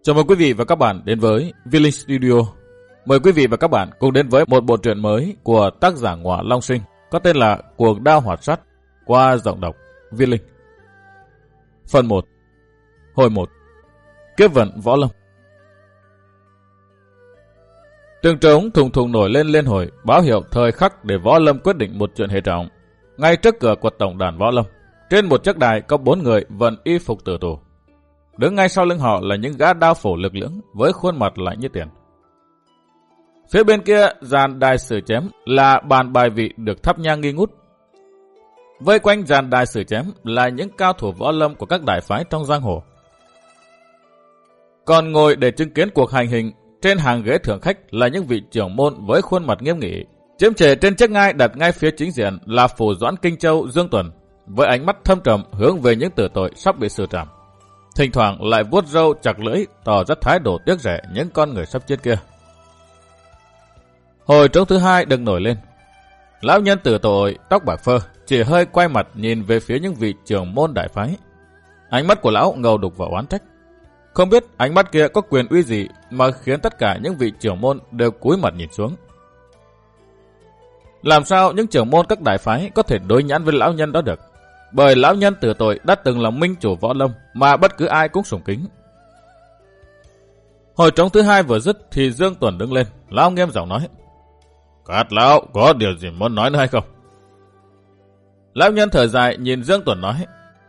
Chào mừng quý vị và các bạn đến với Viling Studio. Mời quý vị và các bạn cùng đến với một bộ truyện mới của tác giả Ngọa Long Sinh có tên là Cuộc Đao Hoạt Sắt qua giọng đọc Viling. Phần 1. Hồi 1. Kiếp vận Võ Lâm. Tiếng trống thùng thùng nổi lên liên hồi, báo hiệu thời khắc để Võ Lâm quyết định một chuyện hệ trọng. Ngay trước cửa của tổng đàn Võ Lâm, trên một chiếc đài có 4 người vận y phục tử tù. Đứng ngay sau lưng họ là những gã đao phủ lực lưỡng với khuôn mặt lạnh như tiền. Phía bên kia dàn đài sử chém là bàn bài vị được thắp nhang nghi ngút. Vây quanh dàn đài sử chém là những cao thủ võ lâm của các đại phái trong giang hồ. Còn ngồi để chứng kiến cuộc hành hình trên hàng ghế thượng khách là những vị trưởng môn với khuôn mặt nghiêm nghị. Chiếm trệ trên chiếc ngai đặt ngay phía chính diện là phủ doãn Kinh Châu Dương Tuần, với ánh mắt thâm trầm hướng về những tử tội sắp bị xử trảm. Thỉnh thoảng lại vuốt râu chặt lưỡi, tỏ ra thái độ tiếc rẻ những con người sắp chết kia. Hồi trống thứ hai được nổi lên. Lão nhân tử tội tóc bạc phơ chỉ hơi quay mặt nhìn về phía những vị trưởng môn đại phái. Ánh mắt của lão ngầu đục và oán trách. Không biết ánh mắt kia có quyền uy gì mà khiến tất cả những vị trưởng môn đều cúi mặt nhìn xuống. Làm sao những trưởng môn các đại phái có thể đối nhãn với lão nhân đó được? Bởi lão nhân tử tội đã từng là minh chủ võ lâm mà bất cứ ai cũng sùng kính. Hồi trống thứ hai vừa dứt thì Dương Tuần đứng lên, lão nghiêm giọng nói: "Các lão có điều gì muốn nói nữa hay không?" Lão nhân thở dài nhìn Dương Tuần nói: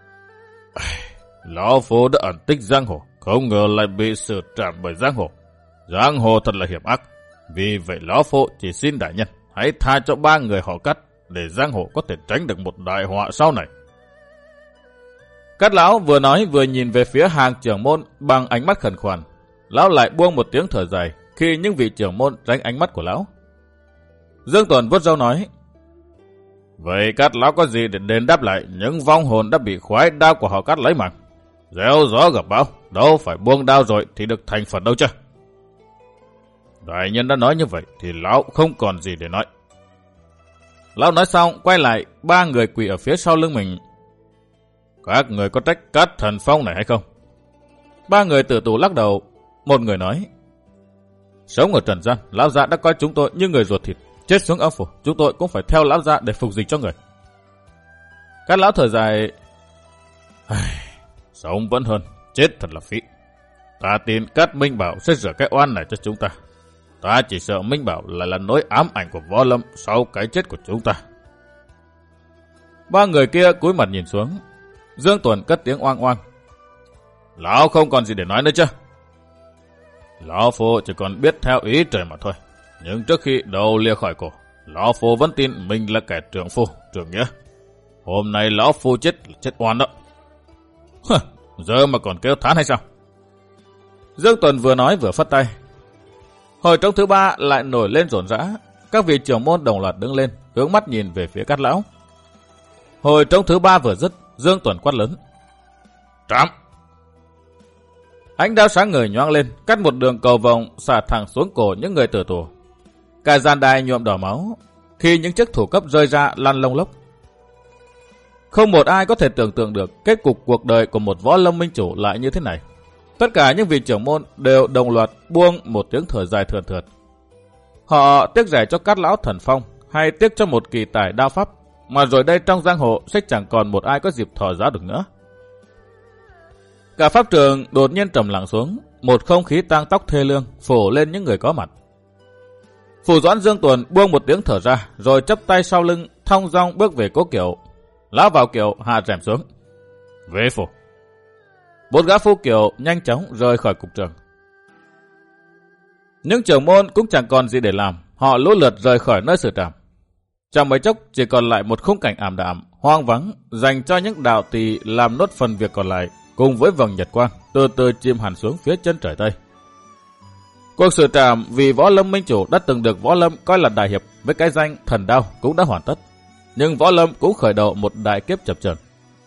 "Lão phu đã ẩn tích giang hồ, không ngờ lại bị xử trảm bởi giang hồ. Giang hồ thật là hiểm ác. Vì vậy lão phu chỉ xin đại nhân hãy tha cho 3 người họ Cát để giang hồ có thể tránh được một đại họa sau này." Cát lão vừa nói vừa nhìn về phía hàng trưởng môn bằng ánh mắt khẩn khoản. Lão lại buông một tiếng thở dài khi những vị trưởng môn tránh ánh mắt của lão. Dương Tuần vuốt râu nói: "Vậy Cát lão có gì để đền đáp lại những vong hồn đã bị khoái đao của họ Cát lấy mạng? Gieo gió gặp bão, đâu phải buông đao rồi thì được thành Phật đâu chứ?" Đại nhân đã nói như vậy thì lão không còn gì để nói. Lão nói xong quay lại 3 người quỳ ở phía sau lưng mình: "Các người có trách Cát Thần Phong này hay không?" 3 người tử tù lắc đầu. Một người nói: "Sống ở trần gian, lão già đã coi chúng tôi như người ruột thịt, chết xuống âm phủ, chúng tôi cũng phải theo lão già để phục dịch cho người." Các lão thở dài: "Sống vẫn hơn, chết thật là phí. Ta tin Cát Minh Bảo sẽ rửa cái oan này cho chúng ta. Ta chỉ sợ Minh Bảo lại là nỗi ám ảnh của võ lâm sau cái chết của chúng ta." 3 người kia cúi mặt nhìn xuống. Dương Tuần cất tiếng oang oang: "Lão không còn gì để nói nữa chứ?" "Lão phu chỉ còn biết theo ý trời mà thôi. Nhưng trước khi đầu lìa khỏi cổ, lão phu vẫn tin mình là kẻ trưởng phu, trưởng nghĩa. Hôm nay lão phu chết là chết oan đó." "Giờ mà còn kêu thán hay sao?" Dương Tuần vừa nói vừa phất tay. Hồi trống thứ 3 lại nổi lên rộn rã. Các vị trưởng môn đồng loạt đứng lên, hướng mắt nhìn về phía Cát lão. Hồi trống thứ 3 vừa dứt, Dương Tuần quát lớn: "Trảm!" Ánh đao sáng ngời nhoáng lên, cắt một đường cầu vòng xả thẳng xuống cổ những người tử tù. Cả gian đài nhuộm đỏ máu khi những chiếc thủ cấp rơi ra lăn lông lốc. Không một ai có thể tưởng tượng được kết cục cuộc đời của một võ lâm minh chủ lại như thế này. Tất cả những vị trưởng môn đều đồng loạt buông một tiếng thở dài thườn thượt. Họ tiếc rẻ cho Cát lão Thần Phong hay tiếc cho một kỳ tài đao pháp mà rồi đây trong giang hồ sẽ chẳng còn một ai có dịp thò giá được nữa. Cả pháp trường đột nhiên trầm lặng xuống, một không khí tang tóc thê lương phủ lên những người có mặt. Phủ doãn Dương Tuần buông một tiếng thở ra, rồi chắp tay sau lưng, thong dong bước về cố kiệu. Lão vào kiệu hạ rèm xuống: "Về phủ." 4 gã phu kiệu nhanh chóng rời khỏi cục trường. Những trưởng môn cũng chẳng còn gì để làm, họ lũ lượt rời khỏi nơi xử trảm. Trong mấy chốc chỉ còn lại một khung cảnh ảm đạm, hoang vắng dành cho những đạo tỳ làm nốt phần việc còn lại, cùng với vầng nhật quang từ từ chìm hẳn xuống phía chân trời tây. Cuộc xử trảm vì võ lâm minh chủ đã từng được võ lâm coi là đại hiệp với cái danh thần đao cũng đã hoàn tất, nhưng võ lâm cũng khởi đầu một đại kiếp chập chờn.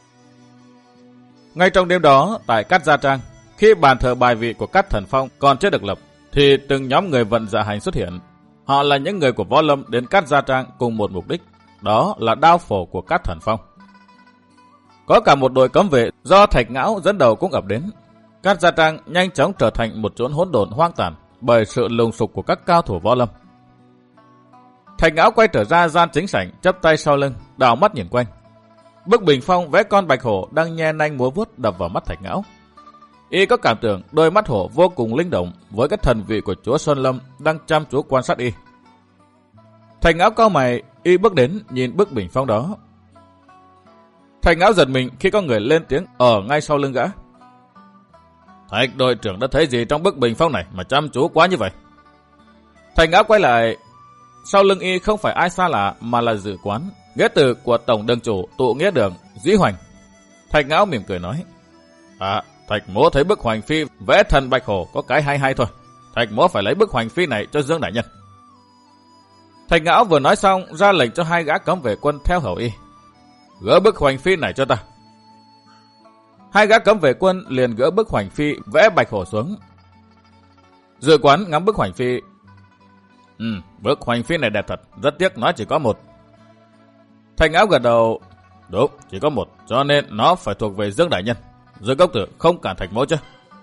Ngay trong đêm đó, tại Cát Gia Trang, khi bàn thờ bài vị của Cát Thần Phong còn chưa được lập, thì từng nhóm người vận dạ hành xuất hiện. Họ là những người của võ lâm đến Cát Gia Trang cùng một mục đích, đó là đao phổ của Cát Thần Phong. Có cả một đội cấm vệ do Thạch Ngão dẫn đầu cũng ập đến. Cát Gia Trang nhanh chóng trở thành một chốn hỗn độn hoang tàn bởi sự lùng sục của các cao thủ võ lâm. Thạch Ngão quay trở ra gian chính sảnh, chắp tay sau lưng, đảo mắt nhìn quanh. Bức bình phong vẽ con bạch hổ đang nhe nanh múa vuốt đập vào mắt Thạch Ngão. Y có cảm tưởng đôi mắt hổ vô cùng linh động với cái thần vị của chúa Sơn Lâm đang chăm chú quan sát y. Thạch Ngão cau mày, y bước đến nhìn bức bình phong đó. Thạch Ngão giật mình khi có người lên tiếng ở ngay sau lưng gã. Thạch đội trưởng đã thấy gì trong bức bình phong này mà chăm chú quá như vậy? Thạch Ngão quay lại, sau lưng y không phải ai xa lạ mà là Dự Quán, nghĩa tử của tổng đường chủ tụ nghĩa đường Dĩ Hoành. Thạch Ngão mỉm cười nói: Thạch mỗ thấy bức hoành phi vẽ thần bạch hổ có cái hay thôi. Thạch mỗ phải lấy bức hoành phi này cho Dương đại nhân. Thạch Ngão vừa nói xong ra lệnh cho hai gã cấm vệ quân theo hầu y. Gỡ bức hoành phi này cho ta. Hai gã cấm vệ quân liền gỡ bức hoành phi vẽ bạch hổ xuống. Dự Quán ngắm bức hoành phi. Bức hoành phi này đẹp thật, rất tiếc nó chỉ có một. Thạch Ngão gật đầu. Đúng, chỉ có một, cho nên nó phải thuộc về Dương đại nhân. Dương công tử không cản Thạch mỗ chứ?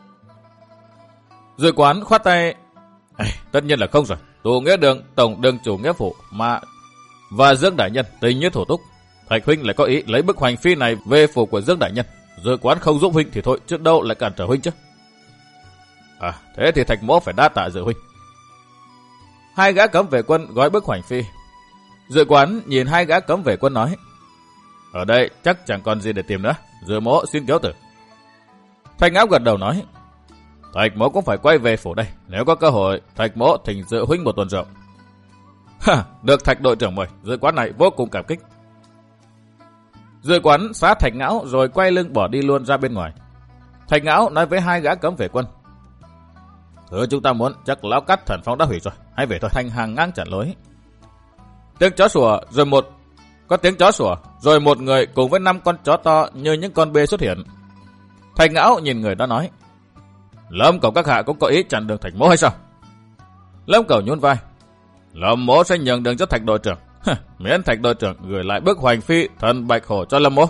Dự Quán khoát tay. Tất nhiên là không rồi. Tụ nghĩa đường tổng đường chủ nghĩa phụ và Dương đại nhân tình như thủ túc. Thạch huynh lại có ý lấy bức hoành phi này về phủ của Dương đại nhân. Dự Quán không giúp huynh thì thôi, chứ đâu lại cản trở huynh chứ? Thế thì Thạch mỗ phải đa tạ Dự huynh. Hai gã cấm vệ quân gói bức hoành phi. Dự Quán nhìn hai gã cấm vệ quân nói: Ở đây chắc chẳng còn gì để tìm nữa, Dự mỗ xin cáo từ. Thạch Ngão gật đầu nói: Thạch mỗ cũng phải quay về phủ đây, nếu có cơ hội Thạch mỗ thỉnh Dự huynh một tuần rượu. Được Thạch đội trưởng mời, Dự Quán này vô cùng cảm kích. Dự Quán xá Thạch Ngão rồi quay lưng bỏ đi luôn ra bên ngoài. Thạch Ngão nói với hai gã cấm vệ quân: Thứ chúng ta muốn chắc lão Cát Thần Phong đã hủy rồi, hãy về thôi. Thành hàng ngang chặn lối. Tiếng chó sủa rồi một người cùng với 5 con chó to như những con bê xuất hiện. Thạch Ngão nhìn người đó nói: Lâm Cẩu các hạ cũng có ý chặn đường Thạch mỗ hay sao? Lâm Cẩu nhún vai: Lâm mỗ sẽ nhường đường cho Thạch đội trưởng. Miễn Thạch đội trưởng gửi lại bức hoành phi thần bạch hổ cho Lâm mỗ.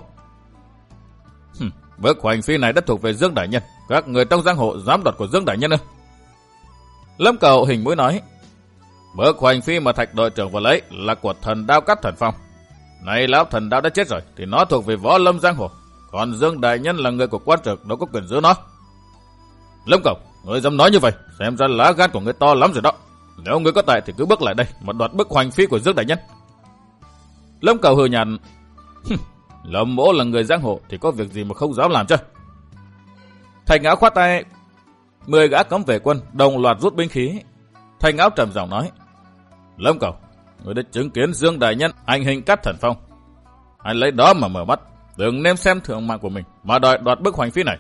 Bức hoành phi này đã thuộc về Dương đại nhân, các người trong giang hồ dám đoạt của Dương đại nhân ư? Lâm Cẩu hình mũi nói: Bức hoành phi mà Thạch đội trưởng vừa lấy là của thần đao Cát Thần Phong. Này lão thần đao đã chết rồi thì nó thuộc về võ lâm giang hồ, còn Dương đại nhân là người của quan trực đâu có quyền giữ nó. Lâm Cẩu, ngươi dám nói như vậy, xem ra lá gan của ngươi to lắm rồi đó. Nếu ngươi có tài thì cứ bước lại đây mà đoạt bức hoành phi của Dương đại nhân. Lâm Cẩu hừ nhạt: Lâm mỗ là người giang hồ thì có việc gì mà không dám làm chứ? Thạch Ngão khoát tay. 10 gã cấm vệ quân đồng loạt rút binh khí. Thạch Ngão trầm giọng nói: Lâm Cẩu, ngươi đã chứng kiến Dương đại nhân hành hình Cát Thần Phong, hãy lấy đó mà mở mắt, đừng nên xem thường mạng của mình mà đòi đoạt bức hoành phi này.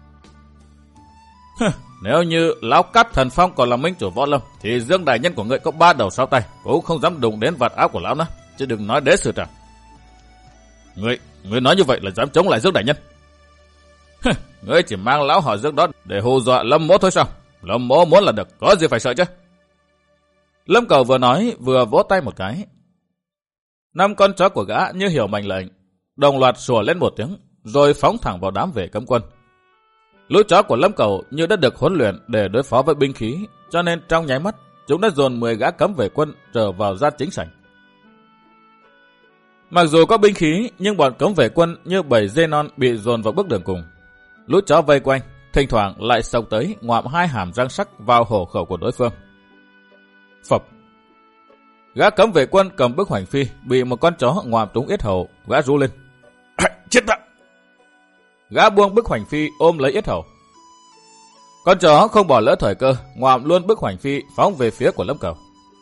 Nếu như lão Cát Thần Phong còn là minh chủ võ lâm thì Dương đại nhân của ngươi có 3 đầu 6 tay cũng không dám đụng đến vạt áo của lão nữa, chứ đừng nói đế sự tràng. Ngươi nói như vậy là dám chống lại Dương đại nhân? Ngươi chỉ mang lão họ Dương đó để hù dọa Lâm mỗ thôi sao? Lâm mỗ muốn là được, có gì phải sợ chứ? Lâm Cẩu vừa nói vừa vỗ tay một cái. 5 con chó của gã như hiểu mệnh lệnh, đồng loạt sủa lên một tiếng rồi phóng thẳng vào đám vệ cấm quân. Lũ chó của Lâm Cẩu như đã được huấn luyện để đối phó với binh khí, cho nên trong nháy mắt chúng đã dồn 10 gã cấm vệ quân trở vào gian chính sảnh. Mặc dù có binh khí nhưng bọn cấm vệ quân như bầy dê non bị dồn vào bước đường cùng. Lũ chó vây quanh, thỉnh thoảng lại xông tới ngoạm 2 hàm răng sắc vào hổ khẩu của đối phương. Phập! Gã cấm vệ quân cầm bức hoành phi bị một con chó ngoạm trúng yết hầu, gã rú lên: Chết đã! Gã buông bức hoành phi ôm lấy yết hầu. Con chó không bỏ lỡ thời cơ, ngoạm luôn bức hoành phi phóng về phía của Lâm Cẩu.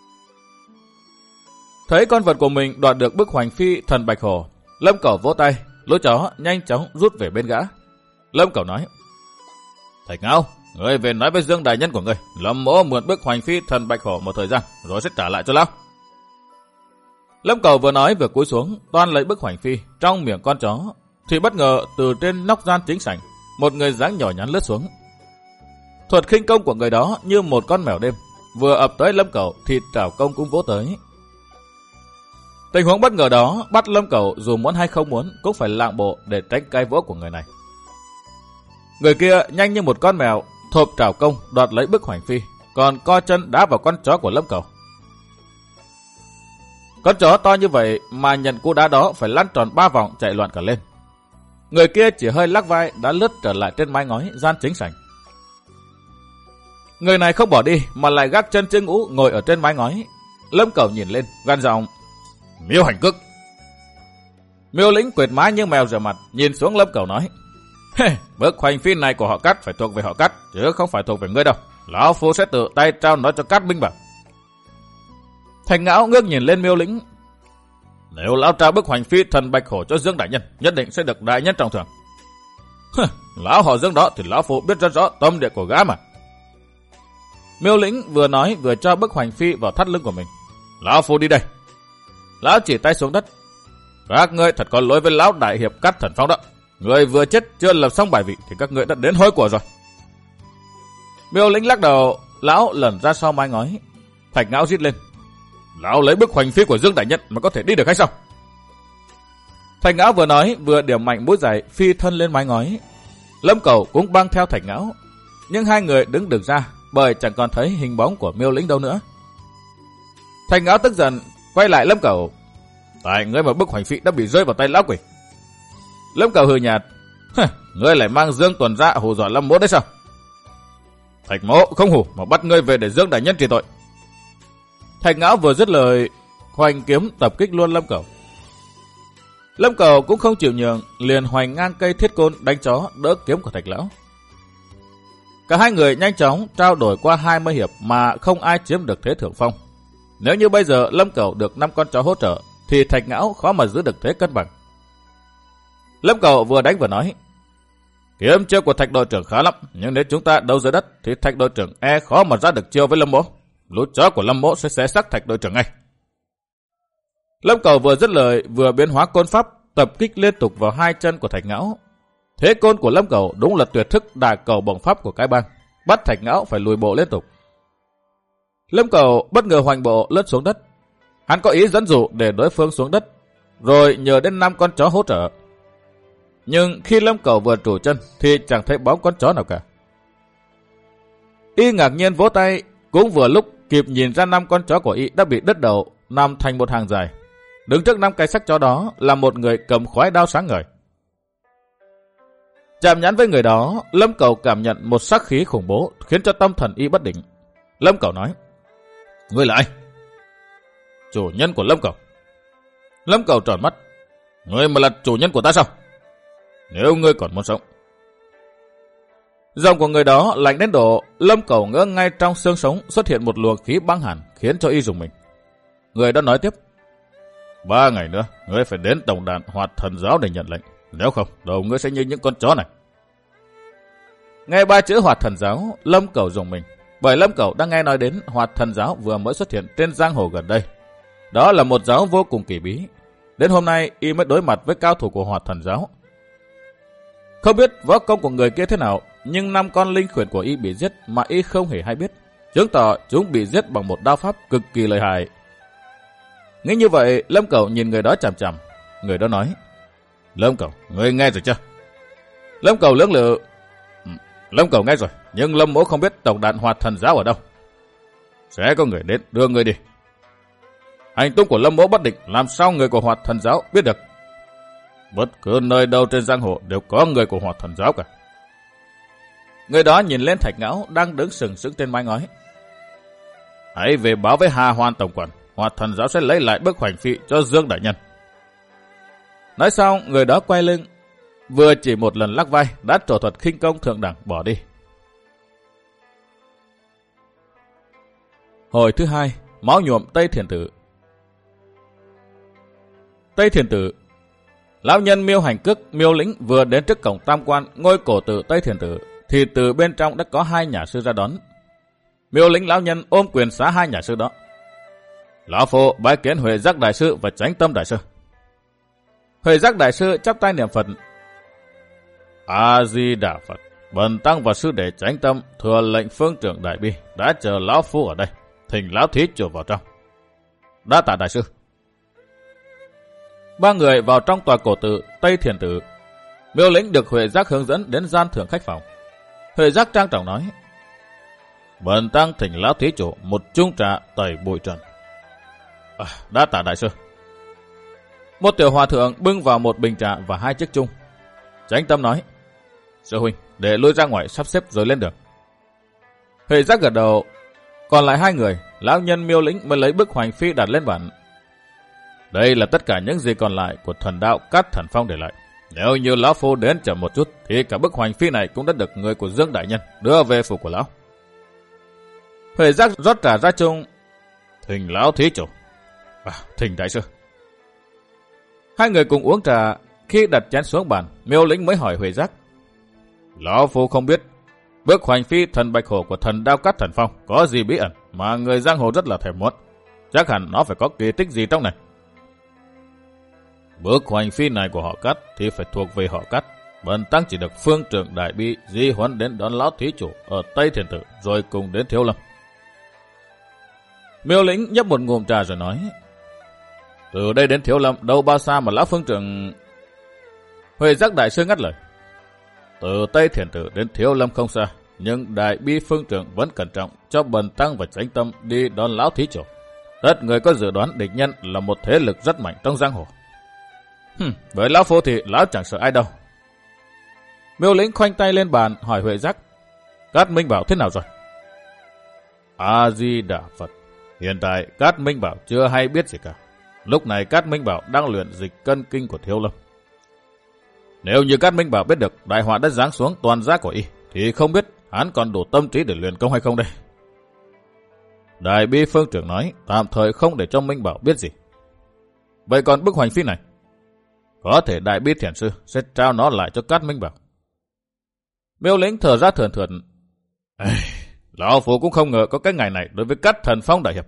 Thấy con vật của mình đoạt được bức hoành phi thần bạch hổ, Lâm Cẩu vỗ tay, lũ chó nhanh chóng rút về bên gã. Lâm Cẩu nói: Thạch Ngao, ngươi về nói với Dương đại nhân của ngươi, Lâm mỗ mượn bức hoành phi thần bạch hổ một thời gian rồi sẽ trả lại cho lão. Lâm Cẩu vừa nói vừa cúi xuống toan lấy bức hoành phi trong miệng con chó, thì bất ngờ từ trên nóc gian chính sảnh một người dáng nhỏ nhắn lướt xuống. Thuật khinh công của người đó như một con mèo đêm, vừa ập tới Lâm Cẩu thì trảo công cũng vỗ tới. Tình huống bất ngờ đó bắt Lâm Cẩu dù muốn hay không muốn cũng phải lạng bộ để tránh cái vỗ của người này. Người kia nhanh như một con mèo, thộp trảo công đoạt lấy bức hoành phi, còn co chân đá vào con chó của Lâm Cẩu. Con chó to như vậy mà nhận cú đá đó phải lăn tròn 3 vòng chạy loạn cả lên. Người kia chỉ hơi lắc vai đã lướt trở lại trên mái ngói gian chính sảnh. Người này không bỏ đi mà lại gác chân chưng ú ngồi ở trên mái ngói. Lâm Cẩu nhìn lên, gan giọng: Miêu Hành Cước. Miêu Lĩnh quệt má như mèo rửa mặt, nhìn xuống Lâm Cẩu nói: Bức hoành phi này của họ Cát phải thuộc về họ Cát, chứ không phải thuộc về ngươi đâu. Lão phu sẽ tự tay trao nó cho Cát binh bảo. Thạch Ngão ngước nhìn lên Miêu Lĩnh: Nếu lão trao bức hoành phi thần bạch hổ cho Dương đại nhân, nhất định sẽ được đại nhân trọng thưởng. Lão họ Dương đó thì lão phu biết rất rõ tâm địa của gã mà. Miêu Lĩnh vừa nói vừa cho bức hoành phi vào thắt lưng của mình. Lão phu đi đây. Lão chỉ tay xuống đất: Các ngươi thật có lỗi với lão đại hiệp Cát Thần Phong đó. Người vừa chết chưa lập xong bài vị thì các ngươi đã đến hối của rồi. Miêu Lĩnh lắc đầu, lão lẩn ra sau mái ngói. Thạch Ngão rít lên: Lão lấy bức hoành phi của Dương đại nhân mà có thể đi được hay sao? Thạch Ngão vừa nói vừa điểm mạnh mũi giày phi thân lên mái ngói. Lâm Cẩu cũng băng theo Thạch Ngão, nhưng hai người đứng được ra bởi chẳng còn thấy hình bóng của Miêu Lĩnh đâu nữa. Thạch Ngão tức giận quay lại Lâm Cẩu: Tại ngươi mà bức hoành phi đã bị rơi vào tay lão quỷ. Lâm Cẩu hừ nhạt: Ngươi lại mang Dương Tuần ra hù dọa Lâm Mỗ đấy sao? Thạch Mỗ không hù mà bắt ngươi về để Dương đại nhân trị tội. Thạch Ngão vừa dứt lời, hoành kiếm tập kích luôn Lâm Cẩu. Lâm Cẩu cũng không chịu nhường, liền hoành ngang cây thiết côn đánh chó đỡ kiếm của Thạch Lão. Cả hai người nhanh chóng trao đổi qua 20 hiệp mà không ai chiếm được thế thượng phong. Nếu như bây giờ Lâm Cẩu được 5 con chó hỗ trợ thì Thạch Ngão khó mà giữ được thế cân bằng. Lâm Cẩu vừa đánh vừa nói: Kiếm chiêu của Thạch đội trưởng khá lắm, nhưng nếu chúng ta đấu dưới đất thì Thạch đội trưởng khó mà ra được chiêu với Lâm Mỗ. Lũ chó của Lâm Mỗ sẽ xé xác Thạch đội trưởng ngay. Lâm Cẩu vừa dứt lời vừa biến hóa côn pháp tập kích liên tục vào hai chân của Thạch Ngão. Thế côn của Lâm Cẩu đúng là tuyệt thức đả cầu bổng pháp của cái bang, bắt Thạch Ngão phải lùi bộ liên tục. Lâm Cẩu bất ngờ hoành bộ lướt xuống đất. Hắn có ý dẫn dụ để đối phương xuống đất, rồi nhờ đến 5 con chó hỗ trợ. Nhưng khi Lâm Cẩu vừa trủ chân thì chẳng thấy bóng con chó nào cả. Y ngạc nhiên vỗ tay, cũng vừa lúc kịp nhìn ra 5 con chó của Y đã bị đứt đầu nằm thành một hàng dài. Đứng trước 5 cái xác chó đó là một người cầm khoái đao sáng ngời. Chạm nhãn với người đó, Lâm Cẩu cảm nhận một sắc khí khủng bố khiến cho tâm thần Y bất định. Lâm Cẩu nói: Ngươi là ai? Chủ nhân của Lâm Cẩu. Lâm Cẩu tròn mắt: Ngươi mà là chủ nhân của ta sao? Nếu ngươi còn muốn sống. Giọng của người đó lạnh đến độ Lâm Cẩu ngỡ ngay trong xương sống xuất hiện một luồng khí băng hàn khiến cho Y rùng mình. Người đó nói tiếp: 3 ngày nữa ngươi phải đến tổng đàn Hoạt Thần Giáo để nhận lệnh, nếu không đầu ngươi sẽ như những con chó này. Nghe 3 chữ Hoạt Thần Giáo, Lâm Cẩu rùng mình, bởi Lâm Cẩu đã nghe nói đến Hoạt Thần Giáo vừa mới xuất hiện trên giang hồ gần đây. Đó là một giáo vô cùng kỳ bí. Đến hôm nay Y mới đối mặt với cao thủ của Hoạt Thần Giáo. Không biết võ công của người kia thế nào, nhưng 5 con linh khuyển của Y bị giết mà Y không hề hay biết, chứng tỏ chúng bị giết bằng một đao pháp cực kỳ lợi hại. Nghĩ như vậy, Lâm Cẩu nhìn người đó chằm chằm. Người đó nói: Lâm Cẩu, ngươi nghe rồi chưa? Lâm Cẩu lưỡng lự: Lâm Cẩu nghe rồi, nhưng Lâm Mỗ không biết tổng đàn Hoạt Thần Giáo ở đâu. Sẽ có người đến đưa ngươi đi. Hành tung của Lâm Mỗ bất định, làm sao người của Hoạt Thần Giáo biết được? Bất cứ nơi đâu trên giang hồ đều có người của Hoạt Thần Giáo cả. Người đó nhìn lên Thạch Ngão đang đứng sừng sững trên mái ngói. Hãy về báo với Hà Hoan tổng quản, Hoạt Thần Giáo sẽ lấy lại bức hoành phi cho Dương đại nhân. Nói xong, người đó quay lưng, vừa chỉ một lần lắc vai đã trổ thuật khinh công thượng đẳng bỏ đi. Hồi thứ 2, máu nhuộm Tây Thiền Tử. Tây Thiền Tử. Lão nhân Miêu Hành Cước, Miêu Lĩnh vừa đến trước cổng tam quan ngôi cổ tự Tây Thiền Tử thì từ bên trong đã có 2 nhà sư ra đón. Miêu Lĩnh lão nhân ôm quyền xá 2 nhà sư đó: Lão phu bái kiến Huệ Giác đại sư và Chánh Tâm đại sư. Huệ Giác đại sư chắp tay niệm Phật: A Di Đà Phật. Bần tăng và sư đệ Chánh Tâm thừa lệnh phương trưởng đại bi đã chờ lão phu ở đây, thỉnh lão thí chủ vào trong. Đa tạ đại sư. 3 người vào trong tòa cổ tự Tây Thiền Tử. Miêu Lĩnh được Huệ Giác hướng dẫn đến gian thượng khách phòng. Huệ Giác trang trọng nói: Bần tăng thỉnh lão thí chủ một chung trà tẩy bụi trần. Đã tạ đại sư. Một tiểu hòa thượng bưng vào một bình trà và 2 chiếc chung. Chánh Tâm nói: Sư huynh, để lui ra ngoài sắp xếp rồi lên đường. Huệ Giác gật đầu. Còn lại 2 người, lão nhân Miêu Lĩnh mới lấy bức hoành phi đặt lên bàn. Đây là tất cả những gì còn lại của thần đạo Cát Thần Phong để lại. Nếu như lão phu đến chậm một chút thì cả bức hoành phi này cũng đã được người của Dương đại nhân đưa về phủ của lão. Huệ Giác rót trà ra chung. Thỉnh lão thí chủ. Thỉnh đại sư. 2 người cùng uống trà. Khi đặt chén xuống bàn, Miêu Lĩnh mới hỏi Huệ Giác: Lão phu không biết bức hoành phi thần bạch hổ của thần đao Cát Thần Phong có gì bí ẩn mà người giang hồ rất là thèm muốn. Chắc hẳn nó phải có kỳ tích gì trong này. Bức hoành phi này của họ Cát thì phải thuộc về họ Cát. Bần tăng chỉ được phương trưởng đại bi di huấn đến đón lão thí chủ ở Tây Thiền Tự rồi cùng đến Thiếu Lâm. Miêu Lĩnh nhấp một ngụm trà rồi nói: Từ đây đến Thiếu Lâm đâu bao xa mà lão phương trưởng... Huệ Giác đại sư ngắt lời: Từ Tây Thiền Tự đến Thiếu Lâm không xa, nhưng đại bi phương trưởng vẫn cẩn trọng cho bần tăng và Chánh Tâm đi đón lão thí chủ. Tất người có dự đoán địch nhân là một thế lực rất mạnh trong giang hồ. Với lão phu thì lão chẳng sợ ai đâu. Miêu Lĩnh khoanh tay lên bàn hỏi Huệ Giác: Cát Minh Bảo thế nào rồi? A Di Đà Phật. Hiện tại Cát Minh Bảo chưa hay biết gì cả. Lúc này Cát Minh Bảo đang luyện dịch cân kinh của Thiếu Lâm. Nếu như Cát Minh Bảo biết được đại họa đã giáng xuống toàn gia của y, thì không biết hắn còn đủ tâm trí để luyện công hay không đây. Đại bi phương trưởng nói tạm thời không để cho Minh Bảo biết gì. Vậy còn bức hoành phi này, có thể đại bi thiền sư sẽ trao nó lại cho Cát Minh Bảo. Miêu Lĩnh thở ra thườn thượt: Lão phu cũng không ngờ có cái ngày này đối với Cát Thần Phong đại hiệp.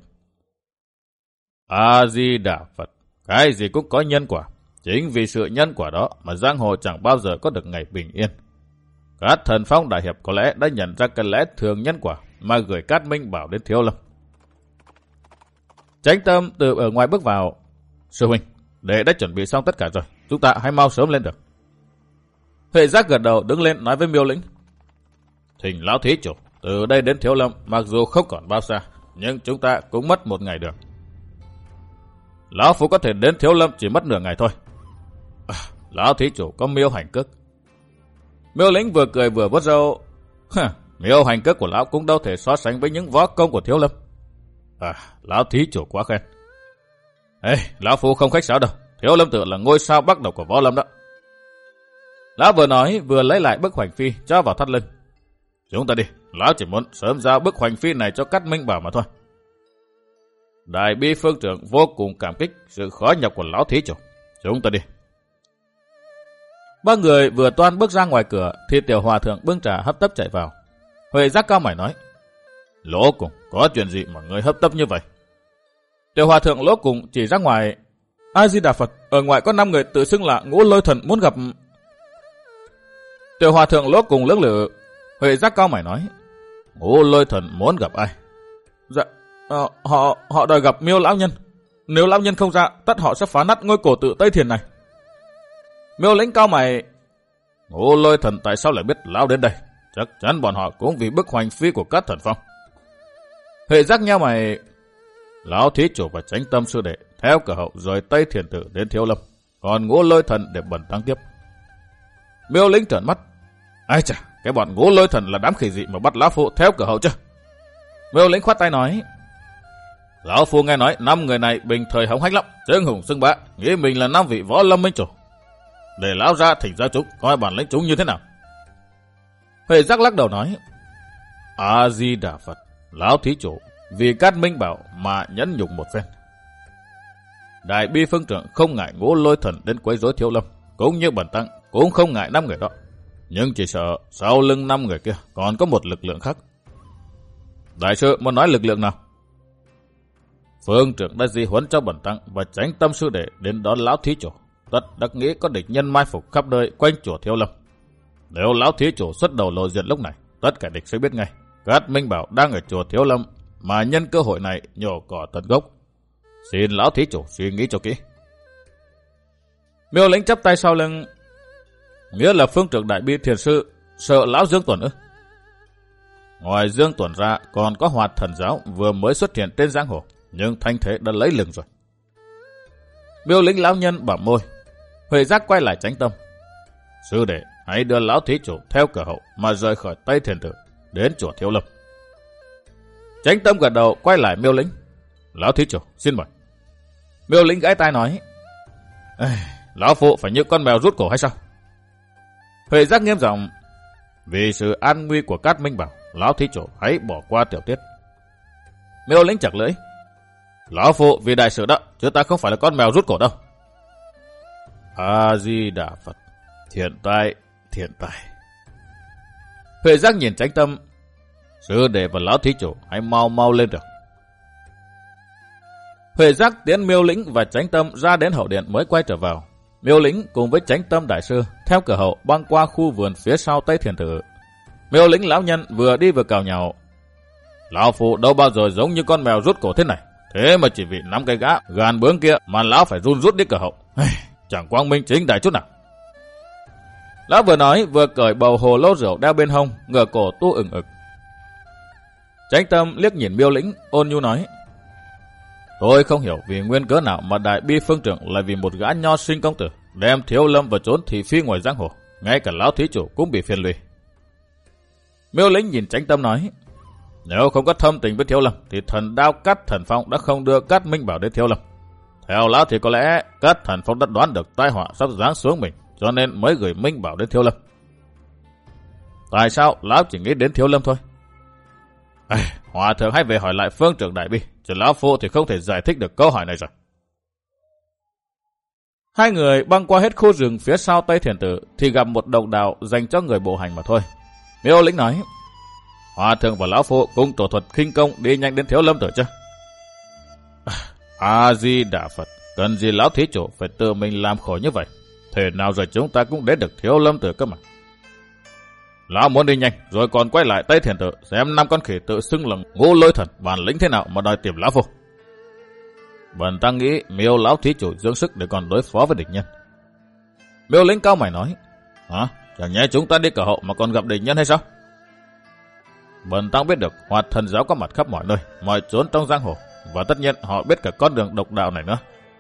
A Di Đà Phật. Cái gì cũng có nhân quả. Chính vì sự nhân quả đó mà giang hồ chẳng bao giờ có được ngày bình yên. Cát Thần Phong đại hiệp có lẽ đã nhận ra cái lẽ thường nhân quả mà gửi Cát Minh Bảo đến Thiếu Lâm. Chánh Tâm từ ở ngoài bước vào: Sư huynh, đệ đã chuẩn bị xong tất cả rồi, chúng ta hãy mau sớm lên được. Huệ Giác gật đầu đứng lên nói với Miêu Lĩnh: Thỉnh lão thí chủ, từ đây đến Thiếu Lâm mặc dù không còn bao xa, nhưng chúng ta cũng mất 1 ngày đường. Lão phu có thể đến Thiếu Lâm chỉ mất nửa ngày thôi. Lão thí chủ có miêu hành cước. Miêu Lĩnh vừa cười vừa vuốt râu: Miêu hành cước của lão cũng đâu thể so sánh với những võ công của Thiếu Lâm. Lão thí chủ quá khen. Lão phu không khách sáo đâu. Thiếu Lâm Tự là ngôi sao bắt đầu của võ lâm đó. Lão vừa nói vừa lấy lại bức hoành phi cho vào thắt lưng. Chúng ta đi, lão chỉ muốn sớm giao bức hoành phi này cho Cát Minh Bảo mà thôi. Đại bi phương trưởng vô cùng cảm kích sự khó nhọc của lão thí chủ. Chúng ta đi. 3 người vừa toan bước ra ngoài cửa thì tiểu hòa thượng bưng trà hấp tấp chạy vào. Huệ Giác cao mày nói: Lỗ Cùng, có chuyện gì mà ngươi hấp tấp như vậy? Tiểu hòa thượng Lỗ Cùng chỉ ra ngoài: A Di Đà Phật, ở ngoài có 5 người tự xưng là Ngũ Lôi Thần muốn gặp. Tiểu hòa thượng Lỗ Cùng lưỡng lự. Huệ Giác cao mày nói: Ngũ Lôi Thần muốn gặp ai? Dạ, họ đòi gặp Miêu lão nhân. Nếu lão nhân không ra, tất họ sẽ phá nát ngôi cổ tự Tây Thiền này. Miêu Lĩnh cao mày: Ngũ Lôi Thần tại sao lại biết lão đến đây? Chắc chắn bọn họ cũng vì bức hoành phi của Cát Thần Phong. Huệ Giác nheo mày: Lão thí chủ và Chánh Tâm sư đệ theo cửa hậu rồi Tây Thiền Tự đến Thiếu Lâm, còn Ngũ Lôi Thần để bần tăng tiếp. Miêu Lĩnh trợn mắt: Ai chà, cái bọn Ngũ Lôi Thần là đám khỉ dị mà bắt lão phu theo cửa hậu chứ? Miêu Lĩnh khoát tay nói: Lão phu nghe nói 5 người này bình thời hống hách lắm, xưng hùng xưng bá, nghĩ mình là 5 vị võ lâm minh chủ. Để lão ra thỉnh giáo chúng coi bản lĩnh chúng như thế nào. Huệ Giác lắc đầu nói: A Di Đà Phật, lão thí chủ vì Cát Minh Bảo mà nhẫn nhục một phen. Đại bi phương trưởng không ngại Ngũ Lôi Thần đến quấy rối Thiếu Lâm, cũng như bần tăng cũng không ngại 5 người đó, nhưng chỉ sợ sau lưng 5 người kia còn có một lực lượng khác. Đại sư muốn nói lực lượng nào? Phương trưởng đã di huấn cho bần tăng và Chánh Tâm sư đệ đến đón lão thí chủ, tất đắc nghĩ có địch nhân mai phục khắp nơi quanh chùa Thiếu Lâm. Nếu lão thí chủ xuất đầu lộ diện lúc này, tất cả địch sẽ biết ngay Cát Minh Bảo đang ở chùa Thiếu Lâm, mà nhân cơ hội này nhổ cỏ tận gốc. Xin lão thí chủ suy nghĩ cho kỹ. Miêu Lĩnh chắp tay sau lưng: Nghĩa là phương trưởng đại bi thiền sư sợ lão Dương Tuần ư? Ngoài Dương Tuần ra còn có Hoạt Thần giáo vừa mới xuất hiện trên giang hồ, nhưng thanh thế đã lấy lừng rồi. Miêu Lĩnh lão nhân bảo môi. Huệ Giác quay lại Chánh Tâm. Sư đệ, hãy đưa lão thí chủ theo cửa hậu mà rời khỏi Tây Thiền Tử đến chùa Thiếu Lâm. Chánh Tâm gật đầu quay lại Miêu Lĩnh. Lão thí chủ, xin mời. Miêu Lĩnh gãi tai nói. Lão phụ phải như con mèo rút cổ hay sao? Huệ Giác nghiêm giọng. Vì sự an nguy của Cát Minh Bảo, lão thí chủ hãy bỏ qua tiểu tiết. Miêu Lĩnh chặt lưỡi. Lão phụ vì đại sự đó, chứ ta không phải là con mèo rút cổ đâu. A-di-đà Phật. Thiện tài, thiện tài. Huệ Giác nhìn Chánh Tâm. Sư đệ và lão thí chủ hãy mau mau lên được. Huệ Giác tiến Miêu Lĩnh và Chánh Tâm ra đến hậu điện mới quay trở vào. Miêu Lĩnh cùng với Chánh Tâm đại sư theo cửa hậu băng qua khu vườn phía sau Tây Thiền Tử. Miêu Lĩnh lão nhân vừa đi vừa cào nhào. Lão phụ đâu bao giờ giống như con mèo rút cổ thế này. Thế mà chỉ vì 5 cái gã gàn bướng kia mà lão phải run rút đi cửa hậu. Chẳng quang minh chính đại chút nào. Lão vừa nói vừa cởi bầu hồ lô rượu đeo bên hông, ngửa cổ tu ửng ực. Chánh Tâm liếc nhìn Miêu Lĩnh ôn nhu nói. Tôi không hiểu vì nguyên cớ nào mà đại bi phương trưởng lại vì một gã nho sinh công tử đem Thiếu Lâm và trốn thị phi ngoài giang hồ, ngay cả lão thí chủ cũng bị phiền lụy. Miêu Lĩnh nhìn Chánh Tâm nói. Nếu không có thâm tình với Thiếu Lâm thì thần Đao Cát Thần Phong đã không đưa Cát Minh Bảo đến Thiếu Lâm. Theo lão thì có lẽ Cát Thần Phong đã đoán được tai họa sắp giáng xuống mình, cho nên mới gửi Minh Bảo đến Thiếu Lâm. Tại sao lão chỉ nghĩ đến Thiếu Lâm thôi? Hòa thượng hãy về hỏi lại phương trưởng đại bi, chứ lão phu thì không thể giải thích được câu hỏi này rồi. Hai người băng qua hết khu rừng phía sau Tây Thiền Tử thì gặp một đồng đạo dành cho người bộ hành mà thôi. Miêu Lĩnh nói. Hòa thượng và lão phu cùng tổ thuật khinh công đi nhanh đến Thiếu Lâm Tử chứ? A-di-đà Phật, cần gì lão thí chủ phải tự mình làm khổ như vậy? Thế nào rồi chúng ta cũng đến được Thiếu Lâm Tử cơ mà. Lão muốn đi nhanh rồi còn quay lại Tây Thiền Tử xem 5 con khỉ tự xưng là Ngũ Lôi Thần bản lĩnh thế nào mà đòi tìm lão phu. Bần tăng nghĩ Miêu lão thí chủ dưỡng sức để còn đối phó với địch nhân. Miêu Lĩnh cao mày nói. Hả? Chẳng nhẽ chúng ta đi cửa hậu mà còn gặp địch nhân hay sao? Bần tăng biết được Hoạt Thần giáo có mặt khắp mọi nơi, mọi chốn trong giang hồ, và tất nhiên họ biết cả con đường độc đạo này nữa.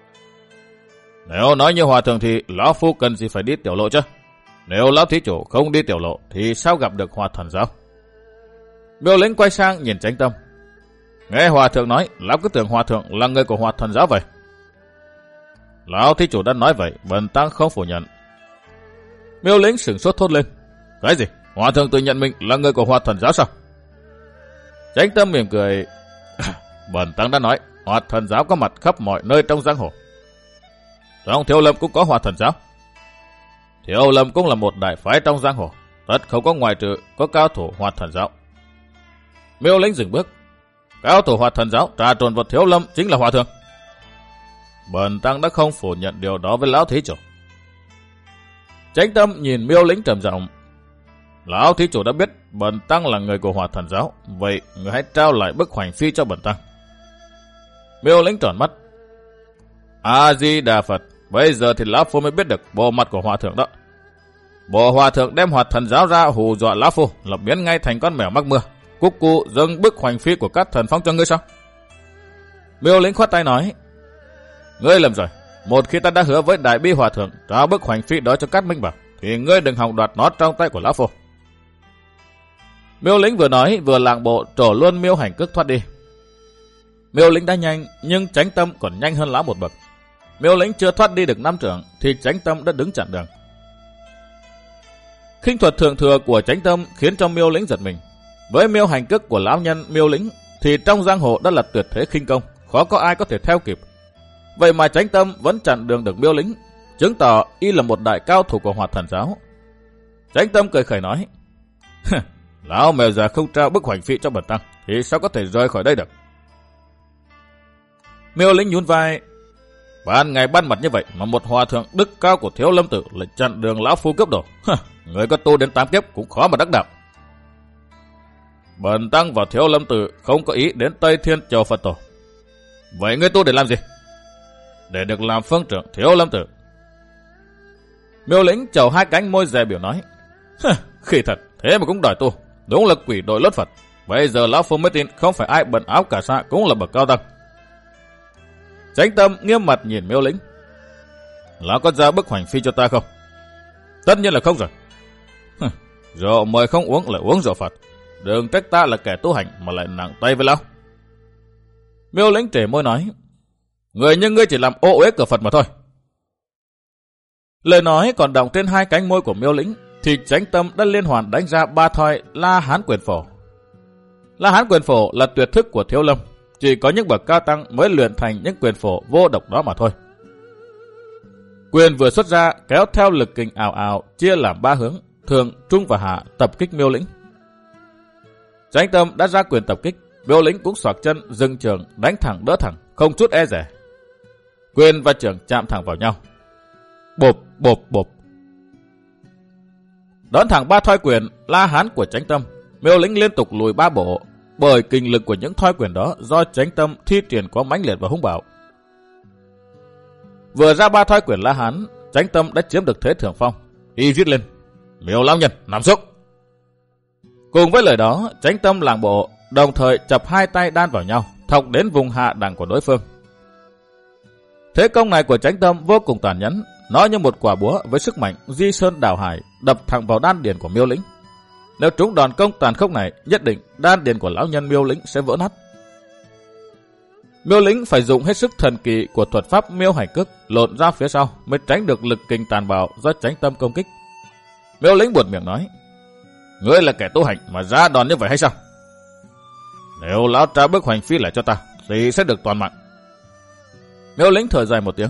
Nếu nói như hòa thượng thì lão phu cần gì phải đi tiểu lộ chứ? Nếu lão thí chủ không đi tiểu lộ thì sao gặp được Hoạt Thần giáo? Miêu Lĩnh quay sang nhìn Chánh Tâm. Nghe hòa thượng nói, lão cứ tưởng hòa thượng là người của Hoạt Thần giáo vậy. Lão thí chủ đã nói vậy, bần tăng không phủ nhận. Miêu Lĩnh sửng sốt thốt lên. Cái gì? Hòa thượng tự nhận mình là người của Hoạt Thần giáo sao? Chánh Tâm mỉm cười. Bần tăng đã nói, Hoạt Thần giáo có mặt khắp mọi nơi trong giang hồ. Trong Thiếu Lâm cũng có Hoạt Thần giáo. Thiếu Lâm cũng là một đại phái trong giang hồ, tất không có ngoại trừ có cao thủ Hoạt Thần giáo. Miêu Lĩnh dừng bước. Cao thủ Hoạt Thần giáo trà trộn vào Thiếu Lâm chính là hòa thượng. Bần tăng đã không phủ nhận điều đó với lão thí chủ. Chánh Tâm nhìn Miêu Lĩnh trầm giọng. Lão thí chủ đã biết bần tăng là người của Hoạt Thần giáo, vậy người hãy trao lại bức hoành phi cho bần tăng. Miêu Lĩnh tròn mắt. A-di-đà Phật, bây giờ thì lão phu mới biết được bộ mặt của hòa thượng đó. Bộ hòa thượng đem Hoạt Thần giáo ra hù dọa lão phu là biến ngay thành con mèo mắc mưa. Cúc cu dâng bức hoành phi của Cát Thần Phong cho ngươi sao? Miêu Lĩnh khoát tay nói. Ngươi lầm rồi, một khi ta đã hứa với đại bi hòa thượng trao bức hoành phi đó cho Cát Minh Bảo thì ngươi đừng hòng đoạt nó trong tay của lão phu. Miêu Lĩnh vừa nói vừa lạng bộ trổ luôn Miêu Hành Cước thoát đi. Miêu Lĩnh đã nhanh nhưng Chánh Tâm còn nhanh hơn lão một bậc. Miêu Lĩnh chưa thoát đi được 5 trượng thì Chánh Tâm đã đứng chặn đường. Khinh thuật thượng thừa của Chánh Tâm khiến cho Miêu Lĩnh giật mình. Với Miêu Hành Cước của lão nhân Miêu Lĩnh thì trong giang hồ đã là tuyệt thế khinh công, khó có ai có thể theo kịp. Vậy mà Chánh Tâm vẫn chặn đường được Miêu Lĩnh, chứng tỏ y là một đại cao thủ của Hoạt Thần giáo. Chánh Tâm cười khẩy nói. Lão mèo già không trao bức hoành phi cho bần tăng thì sao có thể rời khỏi đây được? Miêu Lĩnh nhún vai. Ban ngày ban mặt như vậy mà một hòa thượng đức cao của Thiếu Lâm Tử lại chặn đường lão phu cướp đồ. Người có tu đến 8 kiếp cũng khó mà đắc đạo. Bần tăng vào Thiếu Lâm Tử không có ý đến Tây Thiên chầu Phật tổ. Vậy ngươi tu để làm gì? Để được làm phương trưởng Thiếu Lâm Tử. Miêu Lĩnh chầu hai cánh môi dè biểu nói. Khi thật, thế mà cũng đòi tu. Đúng là quỷ đội lốt Phật. Bây giờ lão phu mới tin không phải ai bận áo cả sa cũng là bậc cao tăng. Chánh Tâm nghiêm mặt nhìn Miêu Lĩnh. Lão có ra bức hoành phi cho ta không? Tất nhiên là không rồi. Rượu mời không uống lại uống rượu Phật. Đừng trách ta là kẻ tu hành mà lại nặng tay với lão. Miêu Lĩnh trề môi nói. Người như ngươi chỉ làm ô uế cửa Phật mà thôi. Lời nói còn đọng trên hai cánh môi của Miêu Lĩnh thì Chánh Tâm đã liên hoàn đánh ra ba thoi La Hán Quyền Phổ. La Hán Quyền Phổ là tuyệt thức của Thiếu Lâm, chỉ có những bậc cao tăng mới luyện thành những quyền phổ vô độc đó mà thôi. Quyền vừa xuất ra kéo theo lực kình ào ào chia làm ba hướng, thượng, trung và hạ tập kích Miêu Lĩnh. Chánh Tâm đã ra quyền tập kích, Miêu Lĩnh cũng xoạc chân dừng trường đánh thẳng đỡ thẳng, không chút e dè. Quyền và trường chạm thẳng vào nhau. Bộp bộp bộp. Đón thẳng ba thoi quyền La Hán của Chánh Tâm, Miêu Lĩnh liên tục lùi ba bộ, bởi kinh lực của những thoi quyền đó do Chánh Tâm thi triển quá mãnh liệt và hung bạo. Vừa ra ba thoi quyền La Hán, Chánh Tâm đã chiếm được thế thượng phong. Y rít lên, Miêu lão nhân nằm xuống. Cùng với lời đó, Chánh Tâm làng bộ, đồng thời chập hai tay đan vào nhau, thọc đến vùng hạ đẳng của đối phương. Thế công này của Chánh Tâm vô cùng tàn nhẫn, nó như một quả búa với sức mạnh di sơn đảo hải đập thẳng vào đan điền của Miêu Lĩnh. Nếu trúng đòn công tàn khốc này, nhất định đan điền của lão nhân Miêu Lĩnh sẽ vỡ nát. Miêu Lĩnh phải dùng hết sức thần kỳ của thuật pháp Miêu Hành Cước lộn ra phía sau mới tránh được lực kình tàn bạo do Chánh Tâm công kích. Miêu Lĩnh buột miệng nói: Ngươi là kẻ tu hành mà ra đòn như vậy hay sao? Nếu lão trả bức hoành phi lại cho ta thì sẽ được toàn mạng. Miêu Lĩnh thở dài một tiếng: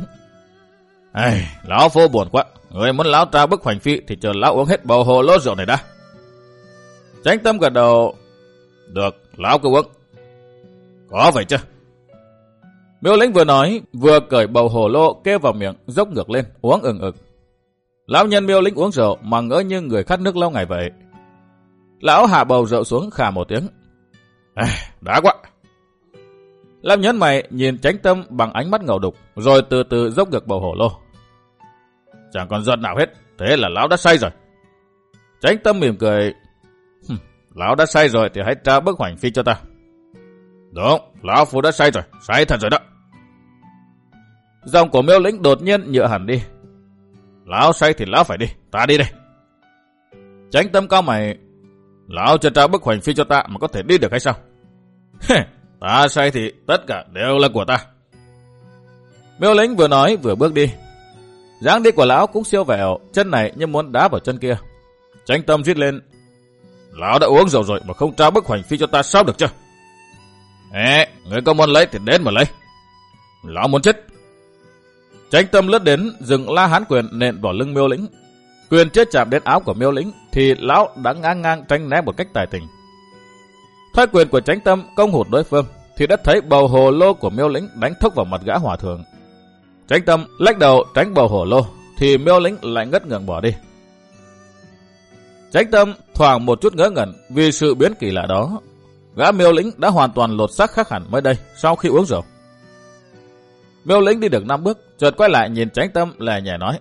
Lão phu buồn quá. Người muốn lão trả bức hoành phi thì chờ lão uống hết bầu hồ lô rượu này đã. Chánh Tâm gật đầu: Được, lão cứ uống. Có vậy chứ? Miêu Lĩnh vừa nói vừa cởi bầu hồ lô kêu vào miệng, dốc ngược lên uống ừng ực. Lão nhân Miêu Lĩnh uống rượu mà ngỡ như người khát nước lâu ngày vậy. Lão hạ bầu rượu xuống khà một tiếng: Đã quá. Lão nhấn mày nhìn Chánh Tâm bằng ánh mắt ngầu đục, rồi từ từ dốc ngược bầu hồ lô. Chẳng còn giận nào hết, thế là lão đã say rồi. Chánh Tâm mỉm cười: Lão đã say rồi thì hãy trả bức hoành phi cho ta. Đúng, lão phu đã say rồi, say thật rồi đó. Giọng của Miêu Lĩnh đột nhiên nhựa hẳn đi: Lão say thì lão phải đi, ta đi đây. Chánh Tâm cao mày: Lão chưa trả bức hoành phi cho ta mà có thể đi được hay sao? Ta say thì tất cả đều là của ta. Miêu Lĩnh vừa nói vừa bước đi. Dáng đi của lão cũng siêu vẹo, chân này như muốn đá vào chân kia. Chánh Tâm rít lên: Lão đã uống rượu rồi mà không trả bức hoành phi cho ta sao được chứ? Người có muốn lấy thì đến mà lấy. Lão muốn chết. Chánh Tâm lướt đến dừng La Hán quyền nện vào lưng Miêu Lĩnh. Quyền chưa chạm đến áo của Miêu Lĩnh thì lão đã ngang ngang tránh né một cách tài tình. Thoi quyền của Chánh Tâm công hụt đối phương thì đã thấy bầu hồ lô của Miêu Lĩnh đánh thốc vào mặt gã hòa thượng. Chánh Tâm lách đầu tránh bầu hồ lô thì Miêu Lĩnh lại ngất ngưỡng bỏ đi. Chánh Tâm thoảng một chút ngớ ngẩn vì sự biến kỳ lạ đó. Gã Miêu Lĩnh đã hoàn toàn lột xác khác hẳn mới đây sau khi uống rượu. Miêu Lĩnh đi được 5 bước, chợt quay lại nhìn Chánh Tâm lè nhẹ nói: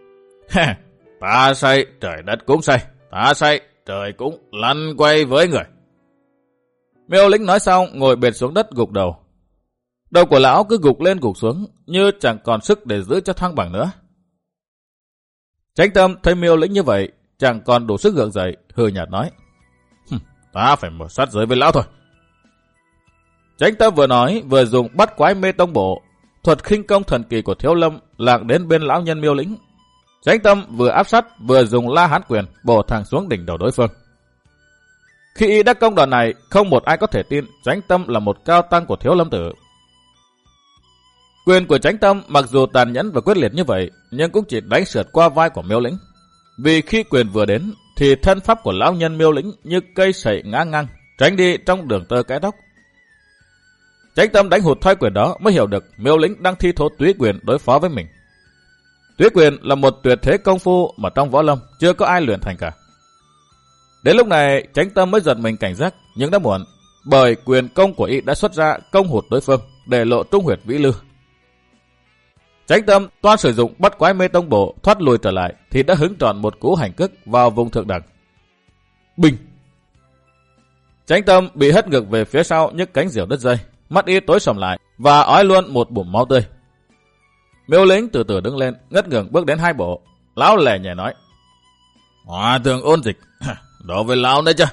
Ta say, trời đất cũng say. Ta say, trời cũng lăn quay với người. Miêu Lĩnh nói xong ngồi bệt xuống đất gục đầu. Đầu của lão cứ gục lên gục xuống như chẳng còn sức để giữ cho thăng bằng nữa. Chánh Tâm thấy Miêu Lĩnh như vậy chẳng còn đủ sức gượng dậy, hừ nhạt nói: Ta phải mở sát giới với lão thôi. Chánh Tâm vừa nói vừa dùng bắt quái mê tông bộ, thuật khinh công thần kỳ của Thiếu Lâm, lạc đến bên lão nhân Miêu Lĩnh. Chánh Tâm vừa áp sát vừa dùng La Hán quyền bổ thẳng xuống đỉnh đầu đối phương. Khi y đắc công đòn này, không một ai có thể tin Chánh Tâm là một cao tăng của Thiếu Lâm tử. Quyền của Chánh Tâm mặc dù tàn nhẫn và quyết liệt như vậy, nhưng cũng chỉ đánh sượt qua vai của Miêu Lĩnh. Vì khi quyền vừa đến, thì thân pháp của lão nhân Miêu Lĩnh như cây sậy ngã ngang, tránh đi trong đường tơ cái tóc. Chánh Tâm đánh hụt thoi quyền đó mới hiểu được Miêu Lĩnh đang thi thố túy quyền đối phó với mình. Túy quyền là một tuyệt thế công phu mà trong võ lâm chưa có ai luyện thành cả. Đến lúc này Chánh Tâm mới giật mình cảnh giác, nhưng đã muộn, bởi quyền công của y đã xuất ra công hụt đối phương, để lộ trung huyệt vĩ lư. Chánh Tâm toan sử dụng bắt quái mê tông bộ thoát lùi trở lại thì đã hứng trọn một cú hành cước vào vùng thượng đẳng. Bình! Chánh Tâm bị hất ngược về phía sau nhấc cánh diều đứt dây, mắt y tối sầm lại và ói luôn một bụng máu tươi. Miêu Lĩnh từ từ đứng lên, ngất ngưởng bước đến hai bộ. Lão lẻ nhẹ nói: Hòa thượng Ôn Dịch, đối với lão đấy chứ?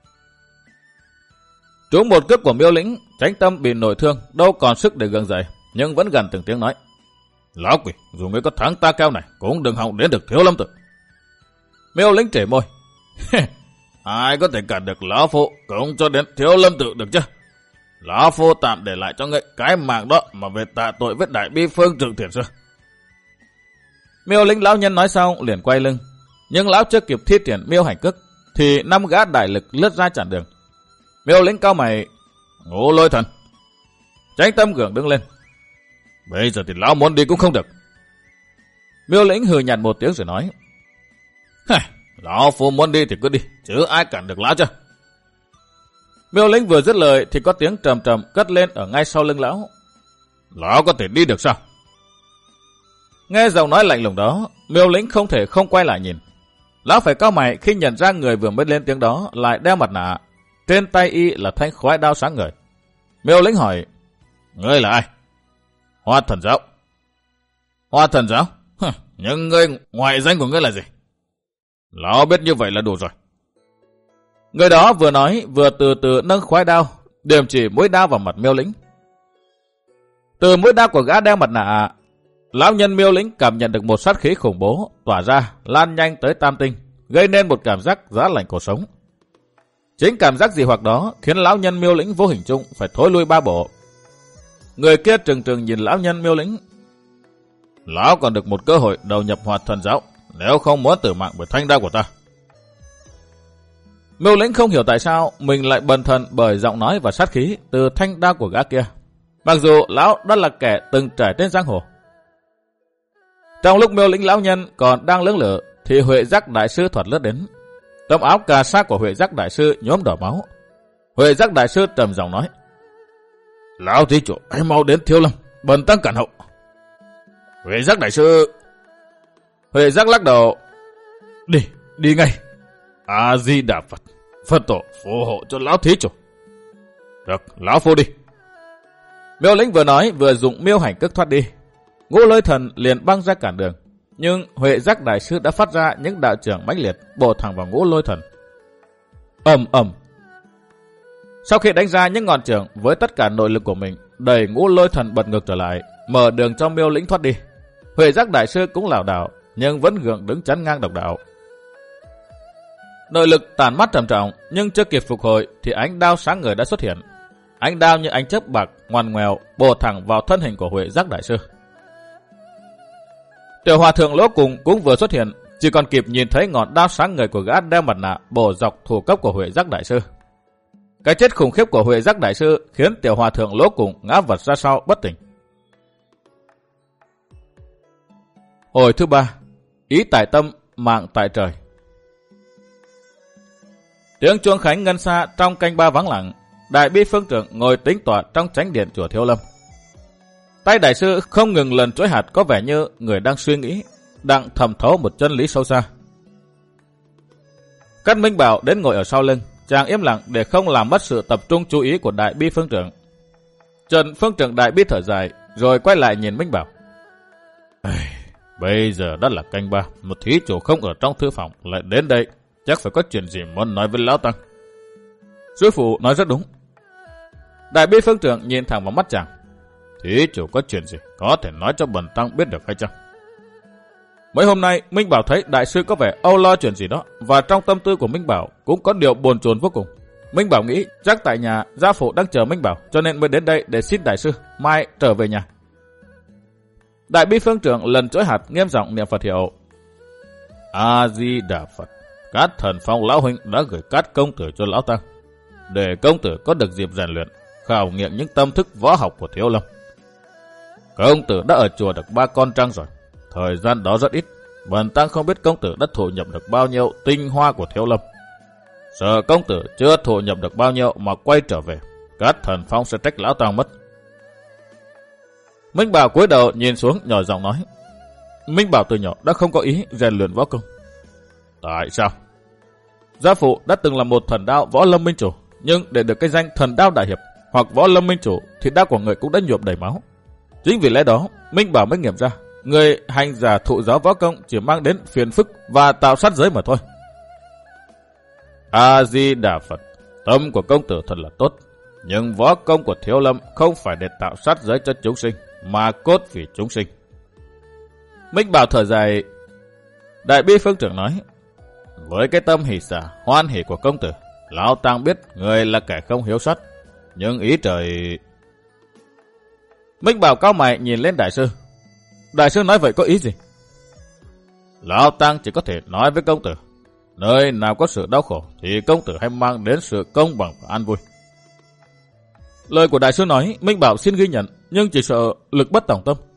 Trúng một cước của Miêu Lĩnh, Chánh Tâm bị nội thương, đâu còn sức để gượng dậy, nhưng vẫn gần từng tiếng nói: Lão quỷ, dù ngươi có thắng ta keo này, cũng đừng hòng đến được Thiếu Lâm Tự. Miêu Lĩnh trề môi: Ai có thể cản được lão phu, cũng cho đến Thiếu Lâm Tự được chứ? Lão phu tạm để lại cho ngươi cái mạng đó mà về tạ tội với Đại Bi Phương Trượng Thiền Sư. Miêu Lĩnh lão nhân nói xong liền quay lưng, nhưng lão chưa kịp thi triển miêu hành cước thì 5 gã đại lực lướt ra chặn đường. Miêu Lĩnh cau mày: Ngũ Lôi Thần! Chánh Tâm gượng đứng lên: Bây giờ thì lão muốn đi cũng không được. Miêu Lĩnh hừ nhạt một tiếng rồi nói: Lão phu muốn đi thì cứ đi, chứ ai cản được lão chứ? Miêu Lĩnh vừa dứt lời thì có tiếng trầm trầm cất lên ở ngay sau lưng lão: Lão có thể đi được sao? Nghe giọng nói lạnh lùng đó, Miêu Lĩnh không thể không quay lại nhìn. Lão phải cau mày khi nhận ra người vừa mới lên tiếng đó lại đeo mặt nạ, trên tay y là thanh khoái đao sáng ngời. Miêu Lĩnh hỏi: Ngươi là ai? Hoa Thần Giáo. Hoa Thần Giáo? Nhưng ngươi, ngoại danh của ngươi là gì? Lão biết như vậy là đủ rồi. Người đó vừa nói vừa từ từ nâng khoái đao, điểm chỉ mũi đao vào mặt Miêu Lĩnh. Từ mũi đao của gã đeo mặt nạ, lão nhân Miêu Lĩnh cảm nhận được một sát khí khủng bố tỏa ra, lan nhanh tới tam tinh, gây nên một cảm giác giá lạnh cổ sống. Chính cảm giác dị hoặc đó khiến lão nhân Miêu Lĩnh vô hình chung phải thối lui 3 bộ. Người kia trừng trừng nhìn lão nhân Miêu Lĩnh: Lão còn được một cơ hội đầu nhập Hoa Thần Giáo, nếu không muốn tử mạng bởi thanh đao của ta. Miêu Lĩnh không hiểu tại sao mình lại bần thần bởi giọng nói và sát khí từ thanh đao của gã kia, mặc dù lão đã là kẻ từng trải trên giang hồ. Trong lúc Miêu Lĩnh lão nhân còn đang lưỡng lự thì Huệ Giác Đại Sư thoạt lướt đến. Tấm áo cà sa của Huệ Giác Đại Sư nhuốm đỏ máu. Huệ Giác Đại Sư trầm giọng nói: Lão thí chủ, hãy mau đến Thiếu Lâm, bần tăng cản hậu. Huệ Giác Đại Sư... Huệ Giác lắc đầu: Đi ngay. A Di Đà Phật, Phật tổ phù hộ cho lão thí chủ. Được, lão phu đi. Miêu Lĩnh vừa nói vừa dùng miêu hành cước thoát đi. Ngũ Lôi Thần liền băng ra cản đường, nhưng Huệ Giác Đại Sư đã phát ra những đạo chưởng mãnh liệt bổ thẳng vào Ngũ Lôi Thần. Ầm ầm. Sau khi đánh ra những ngọn chưởng với tất cả nội lực của mình, đẩy Ngũ Lôi Thần bật ngược trở lại, mở đường cho Miêu Lĩnh thoát đi. Huệ Giác Đại Sư cũng lảo đảo, nhưng vẫn gượng đứng chắn ngang độc đạo. Nội lực tàn mắt trầm trọng, nhưng chưa kịp phục hồi thì ánh đao sáng ngời đã xuất hiện. Ánh đao như ánh chớp bạc ngoằn ngoèo bổ thẳng vào thân hình của Huệ Giác Đại Sư. Tiểu Hòa Thượng Lỗ Cùng cũng vừa xuất hiện, chỉ còn kịp nhìn thấy ngọn đao sáng ngời của gã đeo mặt nạ bổ dọc thủ cấp của Huệ Giác Đại Sư. Cái chết khủng khiếp của Huệ Giác Đại Sư khiến Tiểu Hòa Thượng Lỗ Cùng ngã vật ra sau bất tỉnh. Hồi thứ 3, ý tại tâm, mạng tại trời. Tiếng chuông khánh ngân xa trong canh ba vắng lặng. Đại Bi Phương Trượng ngồi tĩnh tọa trong chánh điện chùa Thiếu Lâm. Tay đại sư không ngừng lần chuỗi hạt, có vẻ như người đang suy nghĩ, đang thầm thấu một chân lý sâu xa. Cát Minh Bảo đến ngồi ở sau lưng, chàng im lặng để không làm mất sự tập trung chú ý của Đại Bi Phương Trượng. Trần Phương Trượng Đại Bi thở dài, rồi quay lại nhìn Minh Bảo. Bây giờ đã là canh ba, một thí chủ không ở trong thư phòng lại đến đây, chắc phải có chuyện gì muốn nói với lão tăng. Sư phụ nói rất đúng. Đại Bi Phương Trượng nhìn thẳng vào mắt chàng. Thí chủ có chuyện gì có thể nói cho bần tăng biết được hay chăng? Mấy hôm nay Minh Bảo thấy đại sư có vẻ âu lo chuyện gì đó, và trong tâm tư của Minh Bảo cũng có điều bồn chồn vô cùng. Minh Bảo nghĩ chắc tại nhà gia phụ đang chờ Minh Bảo, cho nên mới đến đây để xin đại sư mai trở về nhà. Đại Bi Phương Trượng lần chuỗi hạt nghiêm giọng niệm Phật hiệu. A Di Đà Phật. Cát Thần Phong lão huynh đã gửi Cát công tử cho lão tăng, để công tử có được dịp rèn luyện, khảo nghiệm những tâm thức võ học của Thiếu Lâm. Công tử đã ở chùa được 3 con trăng rồi, thời gian đó rất ít, bần tăng không biết công tử đã thụ nhập được bao nhiêu tinh hoa của Thiếu Lâm. Sợ công tử chưa thụ nhập được bao nhiêu mà quay trở về, Cát Thần Phong sẽ trách lão tăng mất. Minh Bảo cúi đầu nhìn xuống nhỏ giọng nói. Minh Bảo từ nhỏ đã không có ý rèn luyện võ công. Tại sao? Gia phụ đã từng là một thần đao võ lâm minh chủ, nhưng để được cái danh thần đao đại hiệp hoặc võ lâm minh chủ thì đao của người cũng đã nhuộm đầy máu. Chính vì lẽ đó, Minh Bảo mới nghiệm ra, người hành giả thụ giáo võ công chỉ mang đến phiền phức và tạo sát giới mà thôi. A-di-đà Phật, tâm của công tử thật là tốt, nhưng võ công của Thiếu Lâm không phải để tạo sát giới cho chúng sinh, mà cốt vì chúng sinh. Minh Bảo thở dài. Đại Bi Phương trưởng nói, với cái tâm hỷ xả, hoan hỷ của công tử, lão tang biết người là kẻ không hiếu sát, nhưng ý trời... Minh Bảo cau mày nhìn lên đại sư. Đại sư nói vậy có ý gì? Lão tang chỉ có thể nói với công tử, nơi nào có sự đau khổ thì công tử hãy mang đến sự công bằng và an vui. Lời của đại sư nói, Minh Bảo xin ghi nhận, nhưng chỉ sợ lực bất tòng tâm.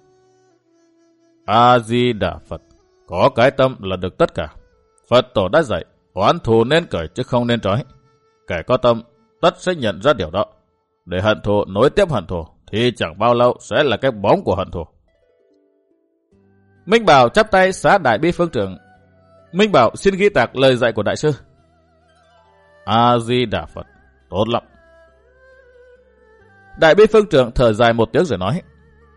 A-di-đà Phật, có cái tâm là được tất cả. Phật tổ đã dạy, oán thù nên cởi chứ không nên trói. Kẻ có tâm tất sẽ nhận ra điều đó. Để hận thù nối tiếp hận thù thì chẳng bao lâu sẽ là cái bóng của hận thù. Minh Bảo chắp tay xá Đại Bi Phương trưởng. Minh Bảo xin ghi tạc lời dạy của đại sư. A-di-đà Phật, tốt lắm. Đại Bi Phương trưởng thở dài một tiếng rồi nói.